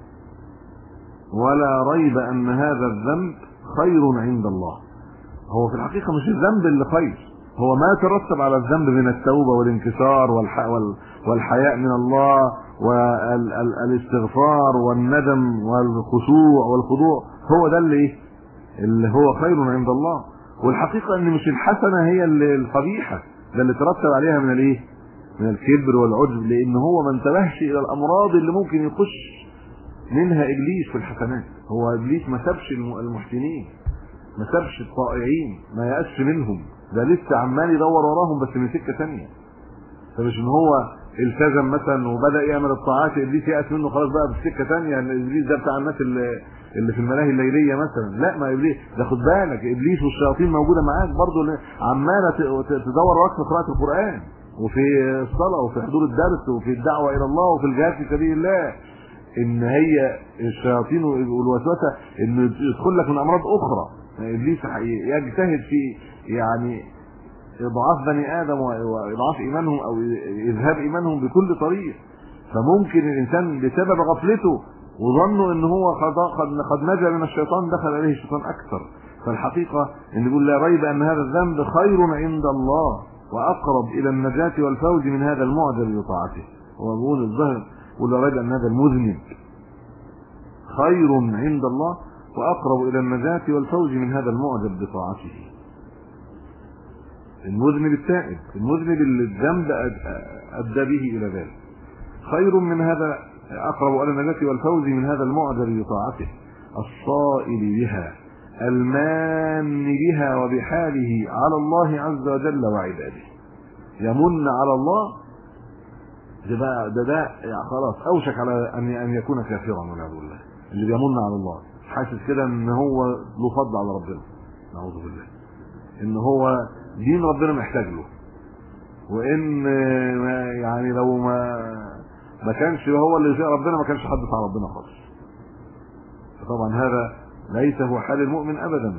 ولا ريب ان هذا الذنب خير عند الله. هو في الحقيقة مش الذنب اللي خير، هو ما ترتب على الذنب من التوبة والانكسار والحياء من الله والاستغفار والندم والخشوع والخضوع، هو ده اللي هو خير عند الله. والحقيقة ان مش الحسنة هي القبيحة، ده اللي ترتب عليها من الكبر والعجب، لان هو ما انتبهش الى الامراض اللي ممكن يخش منها ابليس في الحسنات. هو ابليس ما سابش المحسنين، ما سابش الطائعين، ما يأسش منهم، ده لسه عمال يدور وراهم بس من سكة ثانيه. فمش ان هو التزم مثلا وبدأ يعمل الطاعات ابليس يأس منه خلاص بقى في سكة ثانيه، ان ابليس ده بتاع الناس اللي في الملاهي الليليه مثلا. لا، ما ابليس ده خد بالك ابليس والشياطين موجوده معاك برضه، عماله تدور وراك في قراءه القران وفي الصلاه وفي حضور الدرس وفي الدعوه الى الله وفي الجهاد في سبيل الله. ان هي الشياطين والوسوسه انه يدخل لك من امراض اخرى. ابليس يجتهد في يعني اضعاف بني ادم واضعاف ايمانهم او اذهاب ايمانهم بكل طريق. فممكن الانسان بسبب غفلته وظنوا ان هو قد نجا من الشيطان دخل عليه الشيطان اكثر. فالحقيقه ان يقول لا ريب ان هذا الذنب خير عند الله واقرب الى النجاه والفوز من هذا المعجب بطاعته. هو بيقول الظاهر يقول لا ريب ان هذا المذنب خير عند الله واقرب الى النجاه والفوز من هذا المعجب بطاعته. المذنب التائب، المذنب اللي الذنب ادى به الى ذلك، خير من هذا اقرب الى النجاه والفوز من هذا المعجب بطاعته الصائل بها المان بها وبحاله على الله عز وجل وعباده. يمن على الله ده يعني خلاص اوشك على ان يكون كافرا والعياذ بالله. اللي بيمن على الله حاسس كده ان هو له فضل على ربنا، نعوذ بالله، ان هو دين ربنا محتاج له، وان يعني لو ما كانش هو اللي يطيع ربنا ما كانش حد يطيع ربنا خالص. فطبعا هذا ليس هو حال المؤمن ابدا.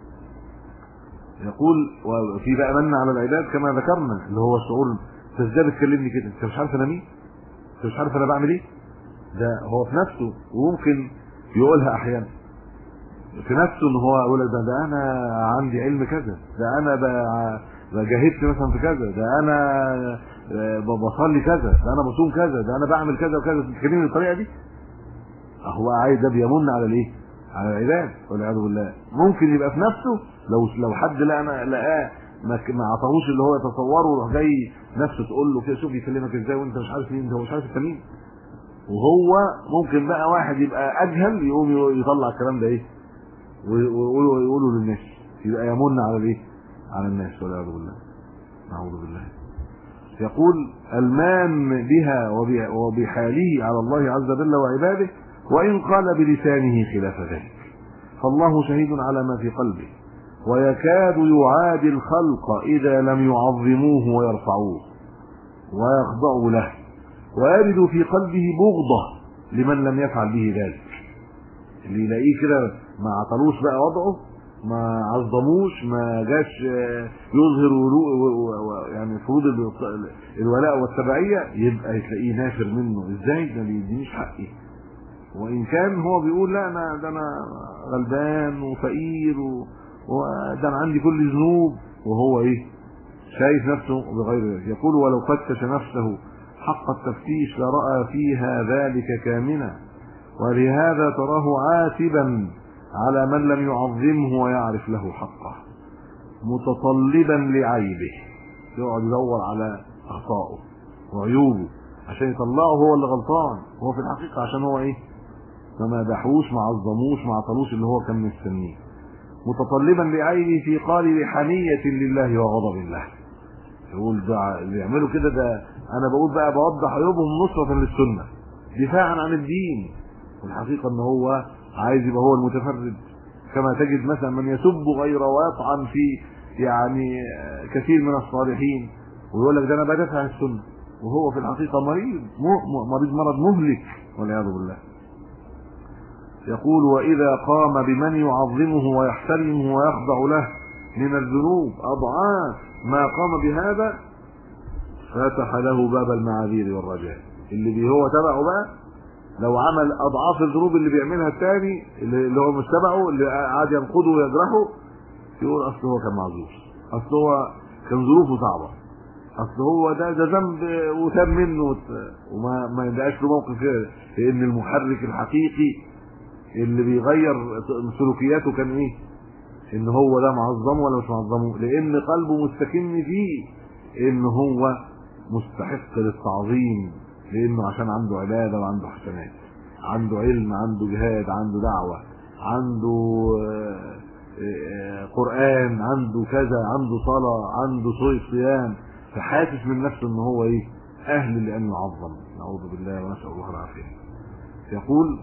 يقول وفي بقى من على العباد كما ذكرنا اللي هو الشعور انت ازاي بتكلمني كده، انت مش عارف انا مين، انت مش عارف انا بعمل ايه. ده هو في نفسه وممكن يقولها احيانا في نفسه ان هو يقول ده انا عندي علم كذا، ده انا جاهدت مثلا في كذا، ده انا بصلي كذا، ده انا بصوم كذا، ده انا بعمل كذا وكذا. بتتكلمي بالطريقه دي هو عايز ده بيمن على الايه؟ على العباد والعياذ بالله. ممكن يبقى في نفسه لو حد لقاه ما عطاهوش اللي هو يتصوره وراح جاي نفسه تقول له كده شوف يكلمك ازاي وانت مش عارف مين، انت مش عارف انت مين. وهو ممكن بقى واحد يبقى اجهل يقوم يطلع الكلام ده ايه ويقولوا للناس، يبقى يمن على الايه؟ على الناس والعياذ بالله، نعوذ بالله. يقول المان بها وبحاله على الله عز وجل وعباده وان قال بلسانه خلاف ذلك، فالله شهيد على ما في قلبه ويكاد يعادي الخلق اذا لم يعظموه ويرفعوه ويخضعوا له، ويجد في قلبه بغضه لمن لم يفعل به ذلك. اللي يلاقيه كده ما عطلوش بقى وضعه، ما عظموش، ما جاش يظهر يعني فروض الولاء والتبعيه، يبقى تلاقيه نافر منه. ازاي ده بيدينيش حقي؟ وان كان هو بيقول لا انا غلبان وفقير وده انا عندي كل ذنوب، وهو ايه؟ شايف نفسه بغير ذلك. يقول ولو فتش نفسه حق التفتيش لرأى فيها ذلك كامنا، ولهذا تراه عاتبا على من لم يعظمه ويعرف له حقه، متطلبا لعيبه، يقعد يدور على اخطائه وعيوبه عشان يطلعه هو اللي غلطان، هو في الحقيقه عشان هو ايه؟ ما مدحوش، ما عظموش، ما عطلوش اللي هو كان مستنيه. متطلبا لعينه في قالب حمية لله وغضب الله. يقول ده اللي يعملوا كده، ده انا بقول بقى بوضح عيوبهم نصرة للسنة دفاعا عن الدين، والحقيقة ان هو عايز يبقى هو المتفرد. كما تجد مثلا من يسب غير ويطعن في يعني كثير من الصالحين ويقول لك ده انا بدافع عن السنة، وهو في الحقيقة مريض مرض مهلك والعياذ بالله. يقول وإذا قام بمن يعظمه ويحترمه ويخضع له من الذنوب أضعاف ما قام بهذا فتح له باب المعاذير والرجاء. اللي هو تبعه بقى لو عمل أضعاف الذنوب اللي بيعملها الثاني اللي هو مش تبعه، اللي قاعد ينقضه ويجرحه، يقول أصل هو كان معذور، أصل هو كان ظروفه صعبة، أصل هو ده ذنب وتاب منه وما يبقاش له موقف كده. لأن المحرك الحقيقي اللي بيغير سلوكياته كان ايه؟ ان هو ده معظمه ولا مش معظمه، لان قلبه مستكن فيه ان هو مستحق للتعظيم، لانه عشان عنده عباده وعنده حسنات، عنده علم، عنده جهاد، عنده دعوه، عنده قران، عنده كذا، عنده صلاه، عنده صيام، فحاسس من نفسه ان هو ايه؟ اهل لان يعظم. نعوذ بالله ونسال الله العافيه. يقول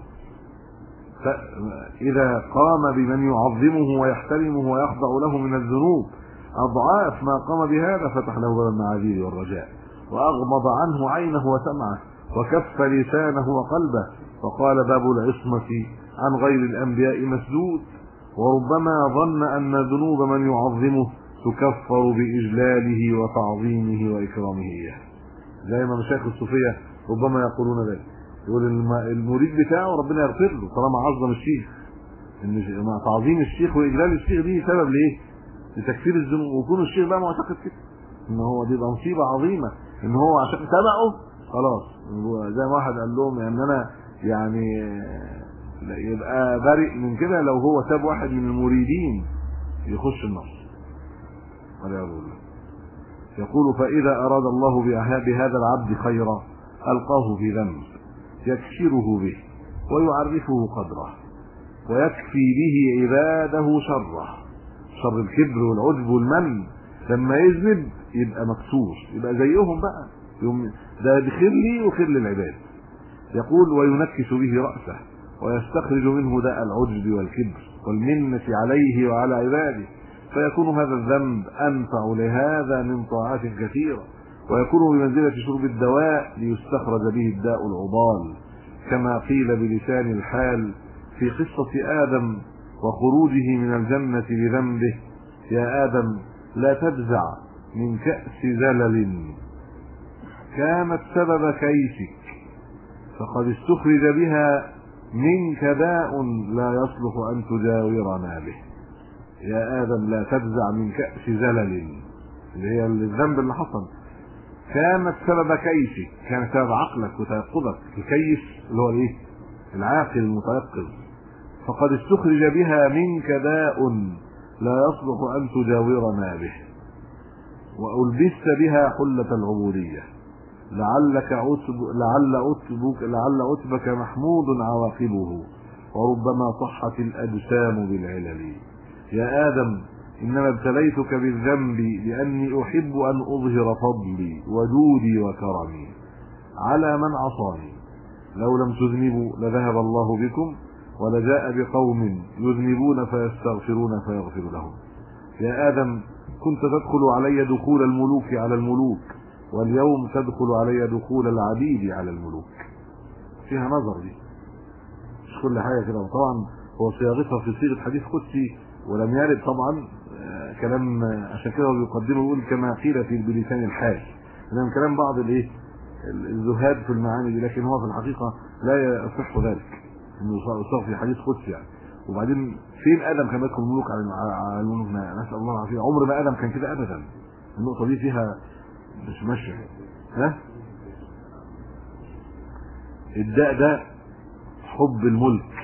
إذا قام بمن يعظمه ويحترمه ويخضع له من الذنوب أضعاف ما قام بهذا فتح له باب المعاذير والرجاء، وأغمض عنه عينه وسمعه وكف لسانه وقلبه، فقال باب العصمة عن غير الأنبياء مسدود. وربما ظن أن ذنوب من يعظمه تكفر بإجلاله وتعظيمه وإكرامه إياه، زي ما مشايخ الصوفية ربما يقولون ذلك. يقول المريد بتاعه ربنا يغفر له طالما عظم الشيخ، ان تعظيم الشيخ واجلال الشيخ دي سبب لايه؟ لتكفير الذنوب. ويكون الشيخ بقى معتقد كده ان هو دي مصيبه عظيمه، ان هو عشان تبعه خلاص زي ما واحد قال لهم يعني انا يعني يبقى بريء من كده لو هو ساب واحد من المريدين يخش النار والعياذ بالله. يقول فاذا اراد الله بهذا العبد خيرا القاه في ذنب يكسره به ويعرفه قدره ويكفي به عباده شره، شر الكبر والعجب والمن. لما يذنب يبقى مكسور، يبقى زيهم بقى، ده بخير لي وخير للعباد. يقول وينكس به رأسه ويستخرج منه داء العجب والكبر والمنة عليه وعلى عباده، فيكون هذا الذنب أنفع لهذا من طاعات كثيرة، ويكون بمنزلة شرب الدواء ليستخرج به الداء العضال، كما قيل بلسان الحال في قصة آدم وخروجه من الجنة بذنبه: يا آدم لا تفزع من كأس زلل كانت سبب كيسك فقد استخرج بها منك داء لا يصلح أن تجاورنا به. يا آدم لا تفزع من كأس زلل، اللي هي الذنب اللي حصل، كانت سبب كيسك، كان سبب عقلك وتيقظك. الكيس اللي هو الايه؟ العاقل المتيقظ. فقد استخرج بها منك داء لا يصلح ان تجاورنا به، والبست بها حلة العبودية، لعل عتبك محمود عواقبه، وربما صحت الاجسام بالعلل. يا آدم إنما ابتليتك بالذنب لأني أحب أن أظهر فضلي وجودي وكرمي على من عصاني. لو لم تذنبوا لذهب الله بكم ولجاء بقوم يذنبون فيستغفرون فيغفر لهم. يا آدم كنت تدخل علي دخول الملوك على الملوك، واليوم تدخل علي دخول العبيد على الملوك. فيها نظر دي، مش كل حاجة كده. طبعا هو صياغتها في صيغة حديث قدسي ولم يرد طبعا كلام، عشان كده بيقدمه يقول كما قيل في بلسان الحال، انما كلام بعض الايه الزهاد في المعاني دي، لكن هو في الحقيقه لا يصح ذلك انه يصاغ في حديث قدسي يعني. وبعدين فين ادم كان يدخل الملوك على الملوك؟ نسال الله العافيه. عمر ما ادم كان كده ابدا. النقطه دي فيها مش ماشيه. ها الداء ده حب الملك،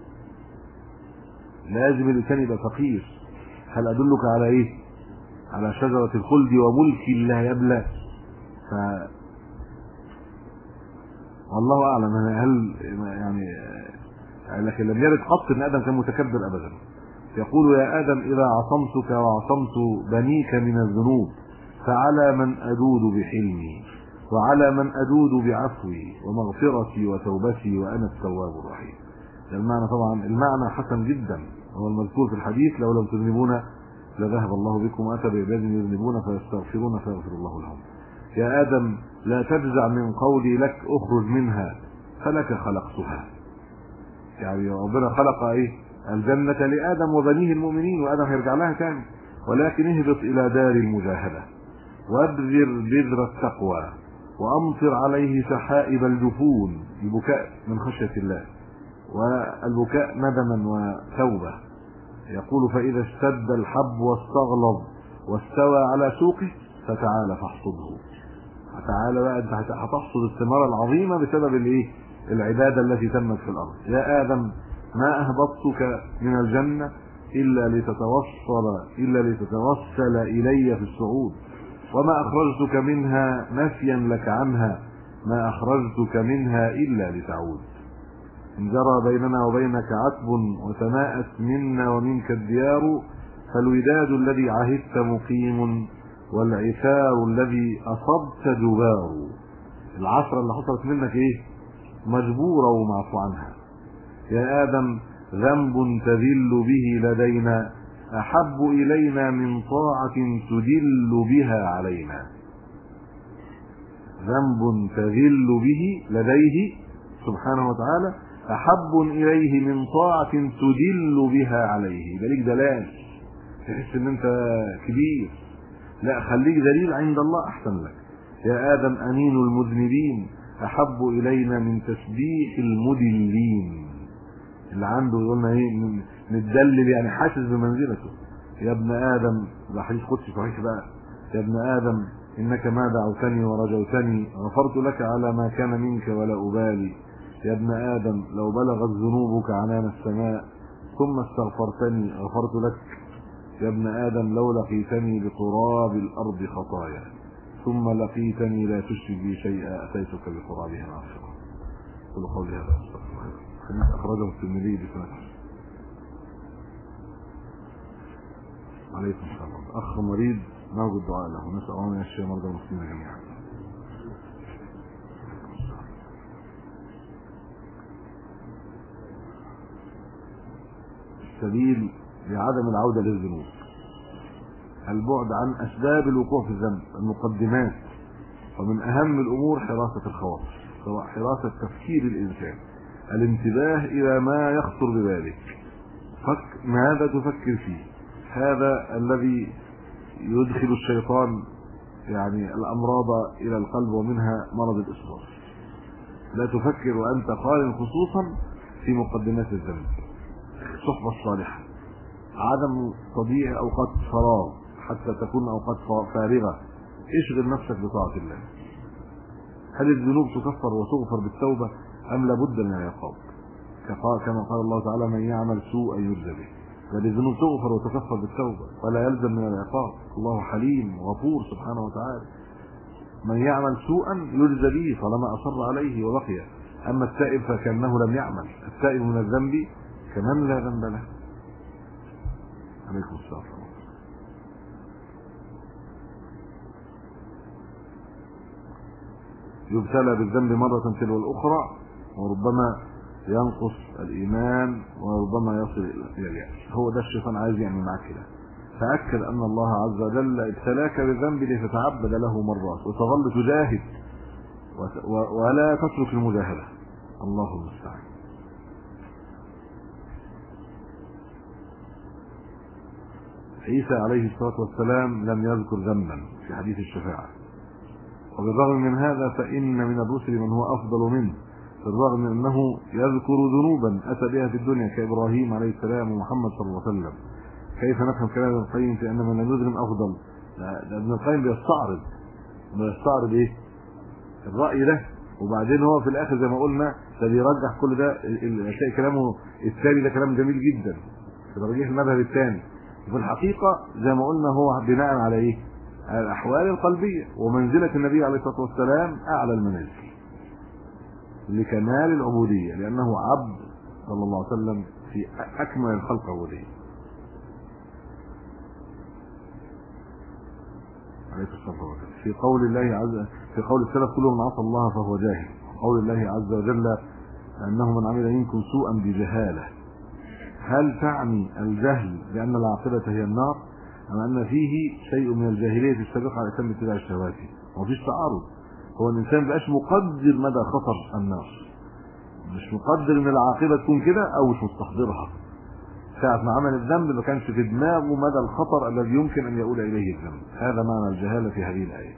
لازم الانسان يبقى فقير. هل ادلك على ايه؟ على شجرة الخلد وملك لا يبلى. والله اعلم هل يعني لكن لم يرد قط ان ادم كان متكبر ابدا. يقول يا آدم إذا عصمتك وعصمت بنيك من الذنوب فعلى من أدود بحلمي وعلى من أدود بعفوي ومغفرتي وتوبتي وأنا التواب الرحيم. المعنى طبعا المعنى حسن جدا، هو المذكور في الحديث لو لم تذنبون لذهب الله بكم وأتى بعباد يذنبون فيستغفرون فيغفر الله لهم. يا آدم لا تجزع من قولي لك اخرج منها فلك خلقتها. يعني ربنا خلق ايه؟ الجنة لآدم وبنيه المؤمنين، وآدم هيرجع لها تاني، ولكن اهبط إلى دار المجاهدة وابذر بذر التقوى وأمطر عليه سحائب الجفون، البكاء من خشية الله، والبكاء ندما وتوبة. يقول فإذا اشتد الحب واستغلظ واستوى على سوقه فتعال فاحصده. تعالى بقى انت هتحصد الثمار العظيمة بسبب الايه؟ العبادة التي تمت في الأرض. يا آدم ما أهبطتك من الجنة إلا لتتوصل إلي في الصعود، وما أخرجتك منها نفيا لك عنها، ما أخرجتك منها إلا لتعود. إن جرى بيننا وبينك عتب وتماءت منا ومنك الديار، فالوداد الذي عهدت مقيم والعثار الذي أصبت جبار. العثرة اللي حصلت منك ايه؟ مجبورة ومعفو عنها. يا آدم ذنب تذل به لدينا أحب إلينا من طاعة تدل بها علينا. ذنب تذل به لديه سبحانه وتعالى أحب إليه من طاعة تدل بها عليه. يبقى ليك دلال، تحس ان انت كبير، لا خليك دليل عند الله احسن لك. يا آدم أنين المذنبين أحب إلينا من تسبيح المدلين. اللي عنده يقولنا ايه؟ متدلل يعني حاسس بمنزلته. يا ابن آدم، ده حديث قدسي صحيح بقى، يا ابن آدم إنك ما دعوتني ورجوتني غفرت لك على ما كان منك ولا أبالي. يا ابن آدم لو بلغت ذنوبك عنان السماء ثم استغفرتني غفرت لك. يا ابن آدم لو لقيتني بقراب الأرض خطايا ثم لقيتني لا تشرك بي شيئا أتيتك بقرابها مغفرة. قل قولي هذا أستغفر الله. حديث أخرجه الترمذي بسند. عليكم السلام. أخ مريض نرجو الدعاء له، نسأل الله أن يشفي مرضى المسلمين جميعا. السبيل لعدم العودة للذنوب، البعد عن أسباب الوقوع في الذنب، المقدمات، ومن أهم الأمور حراسة الخواطر، سواء حراسة تفكير الإنسان، الانتباه إلى ما يخطر ببالك، ماذا تفكر فيه. هذا الذي يدخل الشيطان يعني الأمراض إلى القلب، ومنها مرض الإصرار. لا تفكر وأنت قائل، خصوصا في مقدمات الذنب. الصحبة الصالحة، عدم تضييع أوقات فراغ حتى تكون أوقات فارغة، اشغل نفسك بطاعة الله. هل الذنوب تكفر وتغفر بالتوبة أم لابد من العقاب؟ كما قال الله تعالى من يعمل سوءا يجزى به. بل الذنوب تغفر وتكفر بالتوبة ولا يلزم من العقاب. الله حليم غفور سبحانه وتعالى. من يعمل سوءا يجزى به طالما أصر عليه وبقي. أما التائب فكأنه لم يعمل. التائب من الذنب كمن لا ذنب له. عليكم السلام. يبتلى بالذنب مرة تلو الأخرى، وربما ينقص الإيمان وربما يصل إلى اليأس. هو ده الشيطان عايز يعمل معك كده. تأكد أن الله عز وجل ابتلاك بالذنب لتتعبد له مرات وتظل تجاهد ولا تترك المجاهدة. الله المستعان. عيسى عليه الصلاة والسلام لم يذكر ذنبا في حديث الشفاعة، وبالرغم من هذا فإن من الرسل من هو أفضل منه، بالرغم من أنه يذكر ذنوبا أتى بها في الدنيا كإبراهيم عليه السلام ومحمد صلى الله عليه وسلم. كيف نفهم كلام ابن القيم في أن من المجرم أفضل؟ ده ابن القيم بيستعرض إيه؟ الرأي ده، وبعدين هو في الآخر زي ما قلنا ده بيرجح كل ده. شيء كلامه الثاني ده كلام جميل جدا في ترجيح المذهب الثاني. وفي الحقيقة زي ما قلنا هو بناء على إيه؟ على الأحوال القلبية، ومنزلة النبي عليه الصلاة والسلام أعلى المنازل لكمال العبودية، لأنه عبد صلى الله عليه وسلم في أكمل الخلق عبودية. عليه الصلاة والسلام في قول الله عز في قول السلف كل من عصى الله فهو جاهل، قول الله عز وجل أنه من عمل منكم سوءا بجهالة. هل تعني الجهل بأن العاقبة هي النار أم أن فيه شيء من الجاهلية السابقة على إتمام اتباع الشهوات؟ ومفيش تعارض، هو الإنسان مبقاش مقدر مدى خطر النار، مش مقدر ان العاقبه تكون كده او مش مستحضرها. ساعه ما عمل الذنب ما كانش في دماغه مدى الخطر الذي يمكن ان يؤول اليه الذنب. هذا معنى الجهاله في هذه الايه.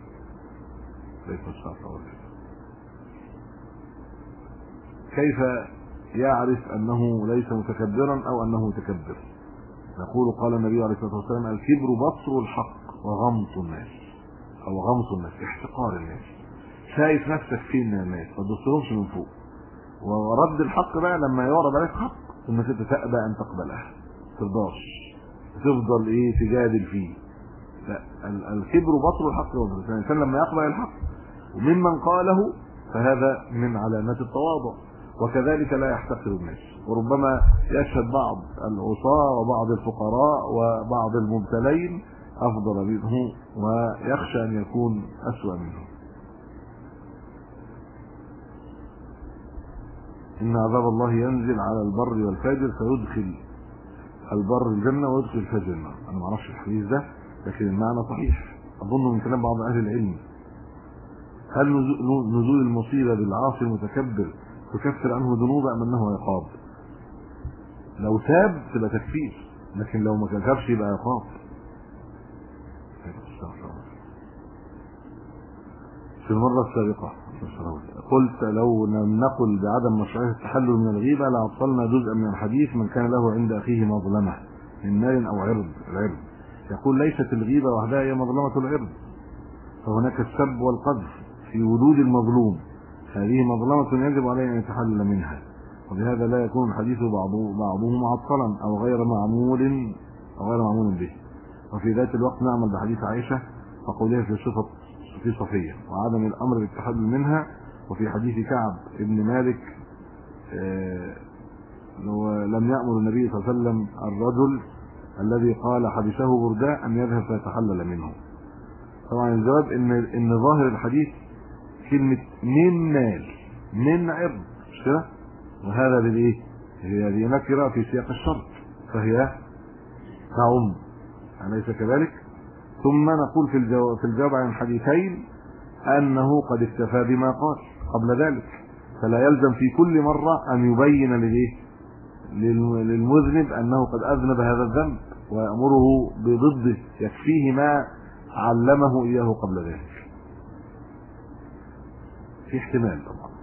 كيف يعرف انه ليس متكبرا او انه متكبر؟ نقول قال النبي عليه الصلاه والسلام الكبر بطر الحق وغمط الناس، او غمط الناس احتقار الناس. شايف نفسك فين من الناس ما تبصلهمش من فوق. ورد الحق بقى لما يعرض عليك حق انك انت تأبى ان تقبلها، ترضاش، تفضل تجادل فيه. لا، الكبر بطر الحق والبطر. الانسان لما يقبل الحق وممن قاله فهذا من علامات التواضع، وكذلك لا يحتقر الناس. وربما يشهد بعض العصاة وبعض الفقراء وبعض المبتلين افضل منه ويخشى ان يكون اسوأ منه. إن عذاب الله ينزل على البر والفاجر فيدخل البر الجنة ويدخل الفاجر النار. أنا ما أعرفش الحديث ده لكن المعنى صحيح أظن من كلام بعض أهل العلم. هل نزول المصيبة بالعاصي المتكبر تكفر عنه ذنوبه أم أنه عقاب؟ لو تاب تبقى تكفير، لكن لو ما كفرش يبقى عقاب. في المرة السابقة قلت لو لم نقل بعدم مشروعية التحلل من الغيبة لعطلنا جزءا من الحديث من كان له عند أخيه مظلمة من مال أو عرض. يقول ليست الغيبة وحدها هي مظلمة العرض، فهناك السب والقذف في وجود المظلوم، هذه مظلمة يجب عليه أن يتحلل منها، وبهذا لا يكون الحديث بعضه معطلا أو غير معمول به. وفي ذات الوقت نعمل بحديث عائشة وقولها في صفية وعدم الأمر بالتحلل منها. وفي حديث كعب ابن مالك لم يأمر النبي صلى الله عليه وسلم الرجل الذي قال حبسه برداء أن يذهب فيتحلل منه. طبعا الجواب إن ظاهر الحديث كلمة من مال من عرض، مش كده؟ وهذا بالإيه؟ هي نكرة في سياق الشرط فهي تعم، أليس كذلك؟ ثم نقول في الجواب عن الحديثين أنه قد اكتفى بما قال قبل ذلك، فلا يلزم في كل مرة أن يبين للمذنب أنه قد أذنب هذا الذنب ويأمره بضده، يكفيه ما علمه إياه قبل ذلك. في احتمال طبعا.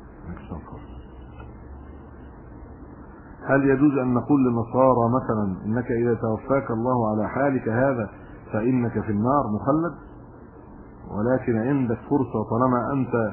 هل يجوز أن نقول للنصارى مثلا إنك إذا توفاك الله على حالك هذا فإنك في النار مخلد، ولكن عندك فرصة طالما أنت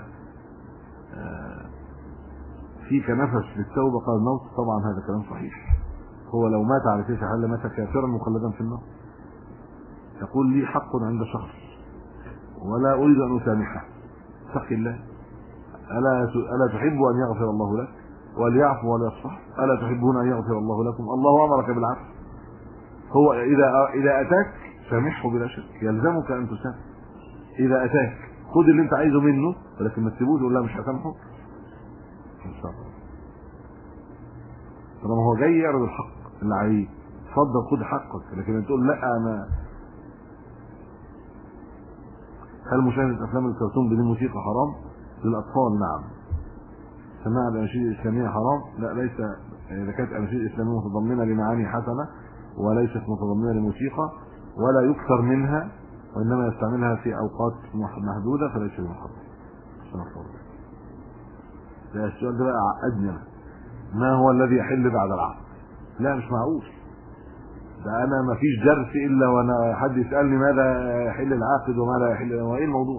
فيك نفس للتوبة قبل الموت؟ طبعا هذا كلام صحيح. هو لو مات على كيف حال مات كافرا مخلدا في النار. يقول لي حق عند شخص ولا أريد أن أسامحه، اتق الله، ألا تحب أن يغفر الله لك وليعفو وليصفح؟ ألا تحبون أن يغفر الله لكم؟ الله أمرك بالعفو. هو إذا أتاك سامحه بلا شك، يلزمك أن تسامح. إذا أتاك خذ اللي أنت عايزه منه، ولكن ما تسيبوش ولا مش هسامحه. طالما هو جاي يعرض الحق اللي عليه اتفضل خذ حقك، لكن تقول لا أنا. هل مشاهدة أفلام الكرتون بدون موسيقى حرام؟ للأطفال نعم. سماع الأناشيد الإسلامية حرام؟ لا، ليس. إذا كانت الأناشيد الإسلامية متضمنة لمعاني حسنة وليست متضمنة لموسيقى ولا يكثر منها وإنما يستعملها في أوقات محدودة فليس بمحرم. ده السؤال ده بقى عقدني. ما هو الذي يحل بعد العقد؟ لا مش معقول. ده أنا ما فيش درس إلا وأنا حد يسألني ماذا يحل العقد وما لا يحل، وإيه الموضوع؟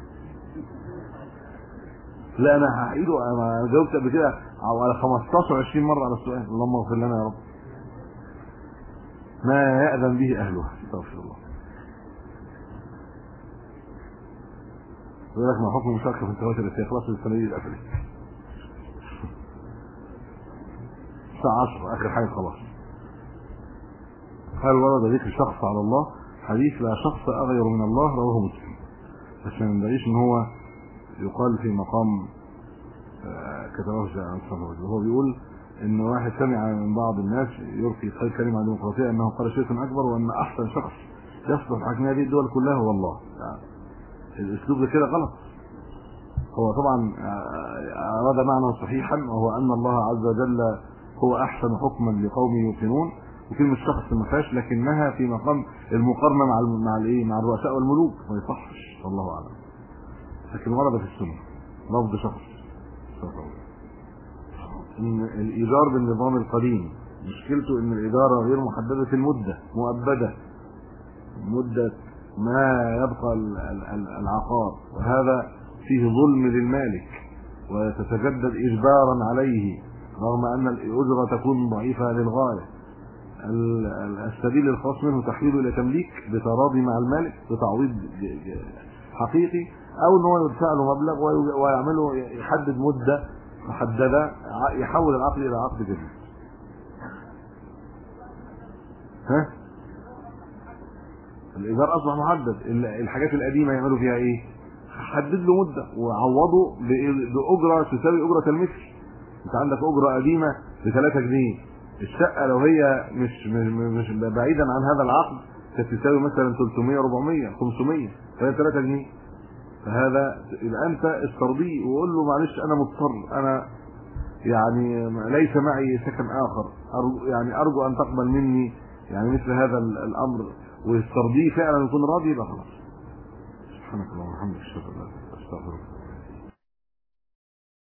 لا أنا هعيده. أنا جاوبت قبل كده على 15-20 مرة على السؤال. اللهم اغفر لنا يا رب. ما يأذن به أهلها. استغفر الله. يقول لك ما حكم المشاركة في التواتر التي خلاص السنة القفلت الساعة 10 آخر حاجة خلاص. هل ورد ذكر شخص على الله؟ حديث لا شخص أغير من الله رواه مسلم. عشان ما يبقاش ان هو يقال في مقام كتبه عن صفوه. وهو بيقول ان واحد سمع من بعض الناس يلقي خير كلمه عن الديمقراطيه انه قال شيخ اكبر وان احسن شخص يصلح حكم هذه الدول كلها هو الله. يعني الاسلوب ده كده غلط. هو طبعا اراد معنى صحيحا وهو ان الله عز وجل هو احسن حكما لقوم يوقنون، وكلمه شخص ما فيهاش لكنها في مقام المقارنه مع الرؤساء والملوك، ما يصحش والله اعلم. لكن ورد في السنه لفظ شخص. ان الايجار بالنظام القديم مشكلته ان الاداره غير محدده المده، مؤبده مده ما يبقى العقار، وهذا فيه ظلم للمالك وتتجدد اجبارا عليه رغم ان الاجره تكون ضعيفه للغايه. السبيل الخاص منه تحويله الى تمليك بتراضي مع المالك بتعويض حقيقي، او ان هو يدفع له مبلغ ويعمله يحدد مده محدده يحول العقد الى عقد جديد. ها الايجار اصبح محدد، الحاجات القديمه يعملوا فيها ايه؟ حدد له مده وعوضه باجره تساوي اجره المثل. انت عندك اجره قديمه ب 3 جنيه، الشقه لو هي مش بعيدا عن هذا العقد كانت تساوي مثلا 300 400 500، فهي 3 جنيه. فهذا يبقى انت استرضيه وقول له معلش انا مضطر، انا يعني ليس معي سكن اخر، يعني ارجو ان تقبل مني يعني مثل هذا الامر، ويسترضيه فعلا يكون راضي، يبقى خلاص. سبحانك اللهم وبحمدك اشهد ان لا اله الا انت استغفرك.